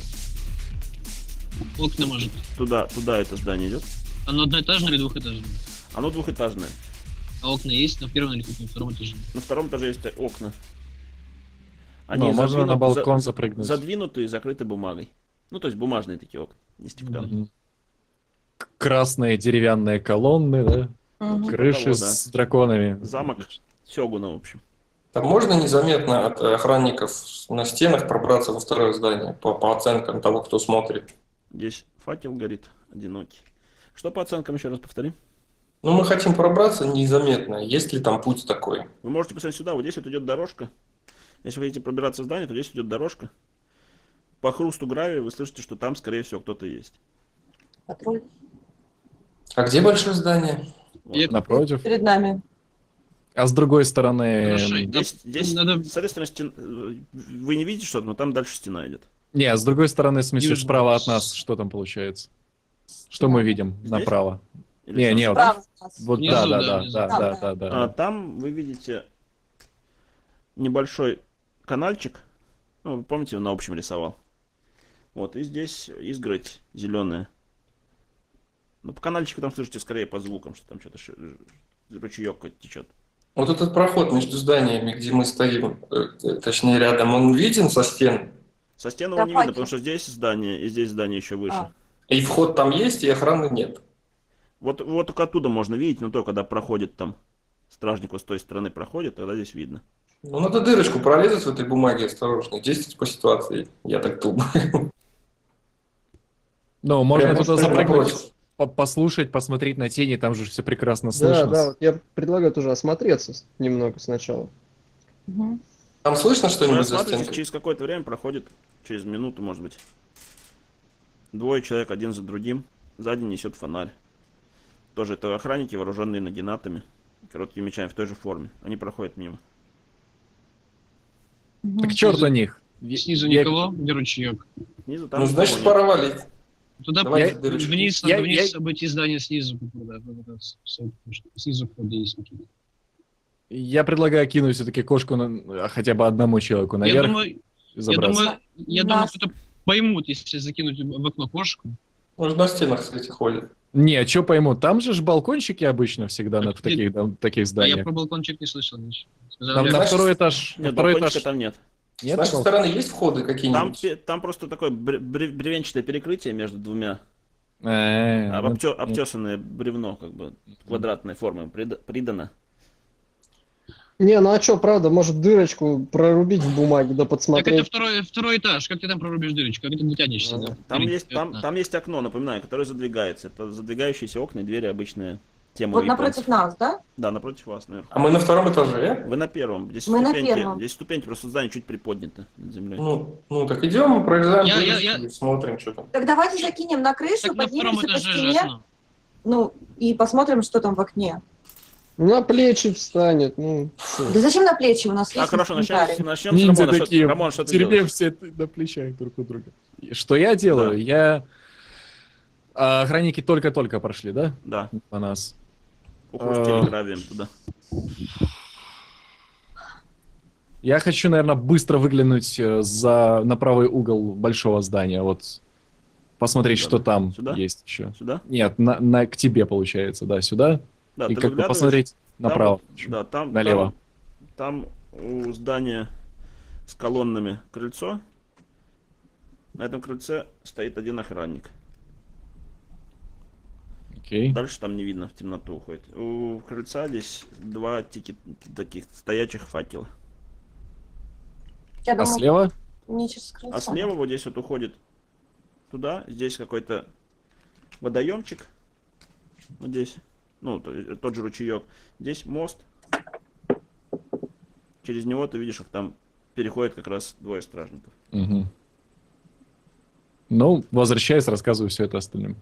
Окна может. Туда это здание идет. Оно одноэтажное или двухэтажное? Оно двухэтажное. А окна есть на первом или на втором этаже? На втором этаже есть окна. Ну, можно на задвинут- балкон запрыгнуть. задвинуты и закрыты бумагой. Ну, то есть бумажные такие окна, не стеклянные. Мгм. Красные деревянные колонны, да? Мгм. Крыши того, да. с драконами. Замок Сёгуна, в общем. Там можно незаметно от охранников на стенах пробраться во второе здание по оценкам того, кто смотрит? Здесь факел горит, одинокий. Что по оценкам, еще раз повтори? Ну, мы хотим пробраться незаметно. Есть ли там путь такой? Вы можете посмотреть сюда, вот здесь вот идет дорожка. Если вы хотите пробираться в здание, то здесь идет дорожка. По хрусту гравия вы слышите, что там, скорее всего, кто-то есть. Патруль А где большое здание? Вот. Я- Напротив. перед нами. А с другой стороны... Хорошо. Здесь, Надо- соответственно, вы не видите что-то, но там дальше стена идет. Не, а с другой стороны, в смысле, Южный. справа от нас, что там получается? Что мы видим Здесь? направо? Или Не, там? не, вот, Справа от нас. вот Внизу, да, да, да, внизу. да, да, да, да. А, там вы видите небольшой канальчик. Ну, вы помните, он на общем рисовал. Вот, и здесь изгородь зеленая. Ну, по канальчику там слышите скорее по звукам, что там что-то ручеек течет. Вот этот проход между зданиями, где мы стоим, точнее рядом, он виден со стен? Со стены его не Давайте. видно, потому что здесь здание, и здесь здание еще выше. А. И вход там есть, и охраны нет. Вот только оттуда можно видеть, но только когда проходит там стражник вот с той стороны проходит, тогда здесь видно. Ну, надо дырочку прорезать в этой бумаге осторожно. Действовать по ситуации, я так думаю. Ну, можно Прямо туда прямо запрыгнуть, напротив. послушать, посмотреть на тени, там же все прекрасно Да, слышно. да, вот я предлагаю тоже осмотреться немного сначала. Мгм. Там слышно Вы что-нибудь за осматриваете, стенкой? через какое-то время проходит, через минуту, может быть. Двое человек один за другим, сзади несет фонарь. Тоже это охранники, вооруженные нагинатами, короткими мечами в той же форме. Они проходят мимо. Так черт о них. Снизу Я- никого, где ручеек. Снизу там Ну, никого значит, нет. пора валить. Туда Давайте Я- дырочку. вниз, Я- надо вниз я- обойти здание снизу. Да, попытаться. Снизу входа есть какие-то. Я предлагаю кинуть все-таки кошку хотя бы одному человеку Я наверх думаю, и забраться. я думаю, Нас- кто-то поймут, если закинуть в окно кошку. Может, на стенах, кстати, ходят. Не, что пойму, там же ж балкончики обычно всегда в таких А я зданиях. про балкончик не слышал ничего. Сказали, Там на Значит, второй этаж. Нет, второй балкончика этаж. там нет. С Нет нашей балкона? стороны есть входы какие-нибудь? Там просто такое бревенчатое перекрытие между двумя. Ну, Обтесанное бревно, как бы, квадратной формы придано. Не, ну а что, правда, может дырочку прорубить в бумаге, да Так это подсмотреть. второй этаж. Как ты там прорубишь дырочку? Как ты дотянешься? Ага. да? Там Перед- есть, окна. там есть окно, напоминаю, которое задвигается. Это задвигающиеся окна и двери обычные тему Вот японцев. напротив нас, да? Да, напротив вас, наверное. А мы на втором этаже? Вы на первом. Здесь Мы на ступеньки, первом. здесь ступеньки, просто здание чуть приподнято над землей. Ну так идем, прорезаем Я- дырочку и смотрим, что там. Так давайте закинем на крышу, Так на втором поднимемся по этаже же стене, окно. ну, и посмотрим, что там в окне. На плечи встанет, ну, что. Да зачем на плечи? У нас А есть хорошо, инструментарий. начнем с Ниндзя Рамона. такие, Рамон, что ты делаешь? теребемся на плечах друг у друга. Что я делаю? Да. Я... охранники только-только прошли, да? Да, По нас. ухрустили гравием туда. Я хочу, наверное, быстро выглянуть на правый угол большого здания. Вот посмотреть, Куда? что там Сюда? есть еще. Сюда? Нет, к тебе, получается, да, сюда. Да, И ты как бы выглядываешь, посмотреть там направо. вот, да, там, Налево. Там у здания с колоннами крыльцо. На этом крыльце стоит один охранник. Окей. Дальше там не видно, в темноту уходит. У крыльца здесь два таких стоячих факела. Я А думаю, слева? не через крыльцо. А слева вот здесь вот уходит туда. Здесь какой-то водоемчик. Вот здесь. Ну, тот же ручеек. Здесь мост. Через него ты видишь, как там переходят как раз двое стражников. Мгм. Ну, возвращаясь, рассказываю все это остальным.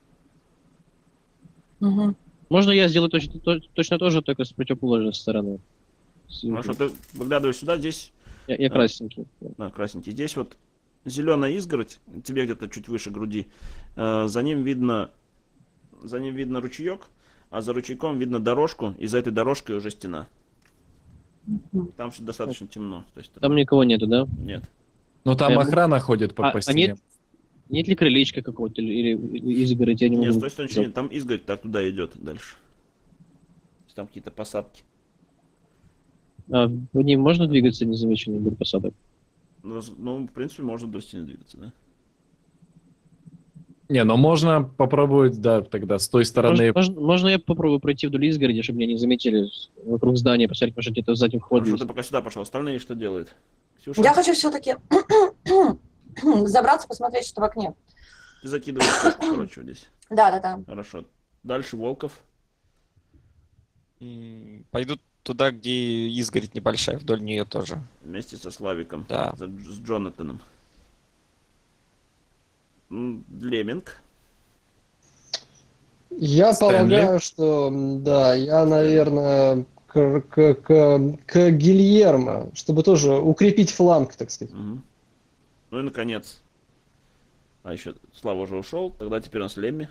Мгм. Можно я сделаю точно то же, только с противоположной стороны. Хорошо, ты выглядываешь сюда, здесь Я красненький. да, красненький. Здесь вот зеленая изгородь, тебе где-то чуть выше груди. За ним видно ручеек, а за ручейком видно дорожку, и за этой дорожкой уже стена. Мгм. Там все достаточно темно. То есть, Там никого нету, да? нет. Ну, там Прям- охрана ходит по А стене. нет ли крылечка какого-то или изгороди? Я не Нет, с могу. той стороны нет, там изгородь так туда идет дальше. То есть там какие-то посадки. А в ней можно двигаться незамеченным без посадок? Ну, в принципе, можно до стены двигаться, да. Не, но можно попробовать, да, тогда с той стороны. Можно я попробую пройти вдоль изгороди, чтобы меня не заметили вокруг здания, посмотреть, может, где-то в заднем входе Хорошо, есть. ты пока сюда пошел. Остальные что делают? Ксюша, Я хочу все-таки забраться, посмотреть, что в окне. ты закидываешь кошку, короче, вот здесь. Да. Хорошо. Дальше Волков. Пойду туда, где изгородь небольшая, вдоль нее тоже. Вместе со Славиком. Да. С Джонатаном. Леминг. Я Стэнли? полагаю, что, да, я, наверное, к Гильермо, чтобы тоже укрепить фланг, так сказать. Мгм. Ну и наконец. А еще Слава уже ушел. Тогда теперь у нас Лемми.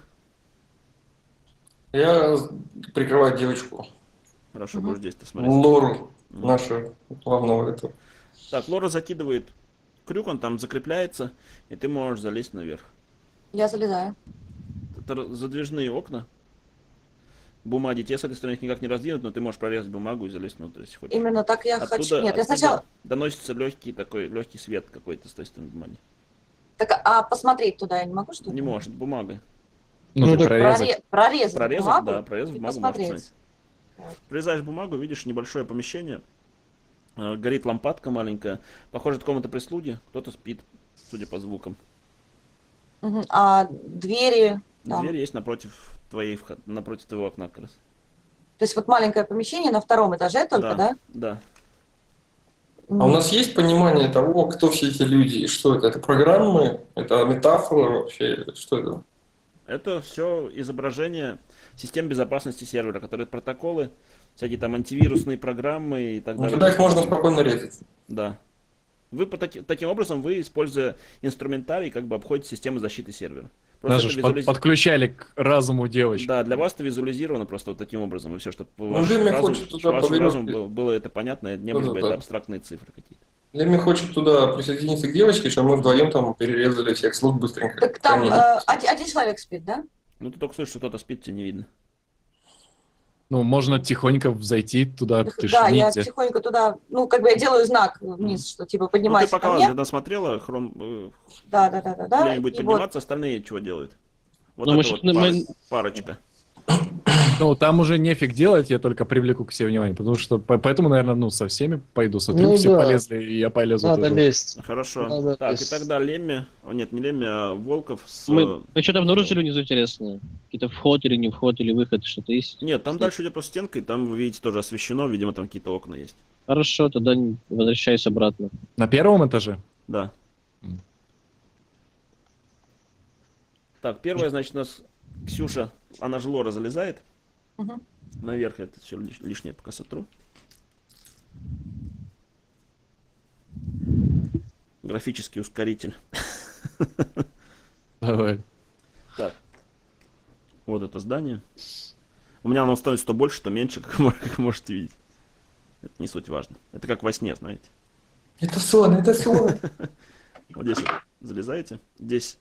Я прикрываю девочку. Хорошо, Мгм. будешь здесь-то смотреть. Лору, Мгм. нашу главного этого. Так, Лора закидывает крюк, он там закрепляется, и ты можешь залезть наверх. Я залезаю. Это задвижные окна. Бумаги те с этой стороны их никак не раздвинут, но ты можешь прорезать бумагу и залезть внутрь, если хочешь. Именно так я хочу. Нет, я оттуда сначала... доносится легкий свет какой-то с той стороны бумаги. Так, а посмотреть туда я не могу, что ли? Не может, бумага. Ну, Ну, ты так прорезать. Прорезать Прорезать, бумагу да, прорезать и бумагу можешь посмотреть. посмотреть. Прорезаешь бумагу, видишь небольшое помещение. Горит лампадка маленькая. Похоже, это комната прислуги. Кто-то спит, судя по звукам. Мгм. А двери... там. Дверь есть напротив твоего окна как раз. То есть вот маленькое помещение на втором этаже только, да? Да. А у нас есть понимание того, кто все эти люди и что это? Это программы? Это метафора вообще? Что это? Это все изображение систем безопасности сервера, которые протоколы, всякие там антивирусные программы и так Ну, далее. тогда их можно спокойно резать. Да. Вы таким образом, вы, используя инструментарий, как бы обходите систему защиты сервера. Нас это же подключали к разуму девочки. Да, для вас это визуализировано просто вот таким образом, и все, чтобы Лемми хочет туда вашему повернуть. разуму было это понятно, не были бы это абстрактные цифры какие-то. Лемми хочет туда присоединиться к девочке, чтобы мы вдвоем там перерезали всех слуг быстренько. Так там Конечно. один человек спит, да? Ну, ты только слышишь, что кто-то спит, тебе не видно. Ну, можно тихонько зайти туда, ты ж Да, я ниндзя. тихонько туда, ну, как бы я делаю знак вниз, что типа Ну, ты поднимайся ко пока мне. досмотрела, Да. Лемми будет И вот, подниматься, остальные чего делают? Вот Ну, это может, вот мы- парочка. Ну, там уже нефиг делать, я только привлеку к себе внимание, потому что поэтому, наверное, ну, со всеми пойду. Смотрю, Ну все да. полезли, и я полезу Надо тоже. лезть. Хорошо. Надо Так, и лезть. тогда Лемми, нет, не Лемми, а Волков с... Мы что-то обнаружили внизу интересное? Какие-то вход или не вход, или выход, что-то есть? Нет, там дальше идет просто стенка, и там, вы видите, тоже освещено, видимо, там какие-то окна есть. Хорошо, тогда возвращаюсь обратно. На первом этаже? Да. М. Так, первое, значит, у нас Ксюша, она же Лора залезает. Мгм. Наверх это все лишнее пока сотру. Графический ускоритель. Давай. Так. Вот это здание. У меня оно становится то больше, то меньше, как можете видеть. Это не суть важно. Это как во сне, знаете. Это сон, это сон. Вот здесь вот залезаете. Здесь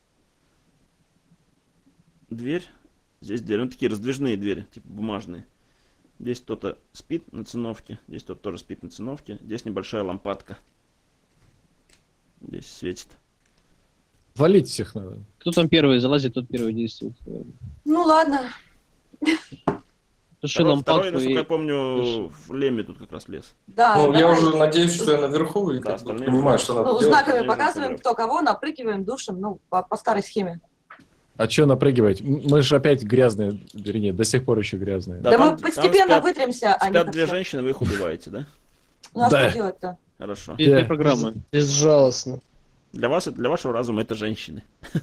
дверь. Здесь дверь. Ну, такие раздвижные двери, типа бумажные. Здесь кто-то спит на циновке. Здесь кто-то тоже спит на циновке. Здесь небольшая лампадка. Здесь светит. Валить всех надо. Кто там первый залазит, тот первый действует. Ну ладно. Туши Второй, лампадку насколько и... я помню, в Леме тут как раз лез. Да, Ну, я давай. уже надеюсь, что я наверху и Да, как бы остальные понимаю, что надо Ну, делать. знаками Конечно, показываем, да. кто кого, напрыгиваем, душим, ну, по старой схеме. А что напрыгивать? Мы же опять грязные, вернее, до сих пор еще грязные. Да, Да, там- мы постепенно там спят- вытремся, а не Спят как две всё. женщины, вы их убиваете, да? Ну а Да. что делать-то? Хорошо. Две программы. Безжалостно. Для вас, для вашего разума это женщины.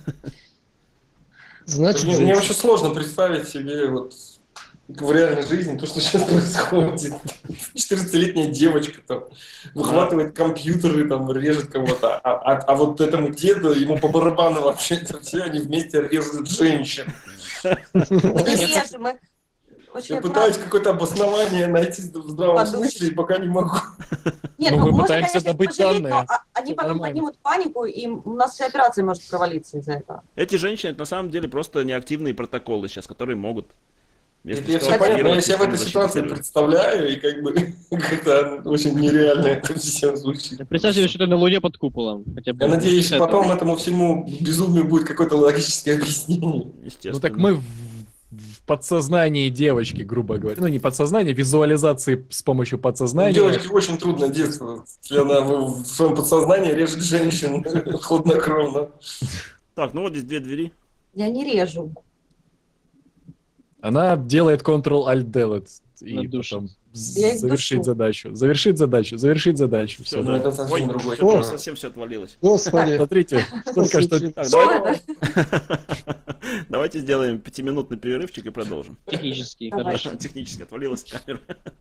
Значит, Мне женщина. вообще сложно представить себе вот в реальной жизни то, что сейчас происходит. 14-летняя девочка там выхватывает компьютеры, там режет кого-то, а вот этому деду, ему по барабану вообще это все, они вместе режут женщин. Режем, мы очень Я пытаюсь какое-то обоснование найти в здравом Подумай. смысле, и пока не могу. Нет, Ну, ну, мы можно, пытаемся конечно, добыть пожалеть, данные. но они Всё потом нормально. поднимут панику, и у нас вся операция может провалиться из-за этого. Эти женщины это на самом деле просто неактивные протоколы сейчас, которые могут. Это вместо все того, понятно, но я активировать себя в этой систему ситуации защиты представляю, и как бы как-то очень нереально это все звучит. Представь себе, что ты на Луне под куполом. Хотя бы Я надеюсь, это- потом этому всему безумию будет какое-то логическое объяснение. естественно. Ну так мы в подсознании девочки, грубо говоря. Ну не подсознание, визуализации с помощью подсознания. Девочке очень трудно действовать, если она в своем подсознании режет женщин хладнокровно. Так, ну вот здесь две двери. Я не режу. Она делает Ctrl-Alt-Delete и Надушит. потом Я их завершить душу. задачу. Завершить задачу, завершить задачу. Все, Все, Ну, да. это совсем Ой, другой что-то вопрос. совсем все отвалилось. Господи. Смотрите, только что... Так, Что давайте, это? давайте сделаем 5-минутный перерывчик и продолжим. Технический, Давай. хорошо. Технически отвалилась камера.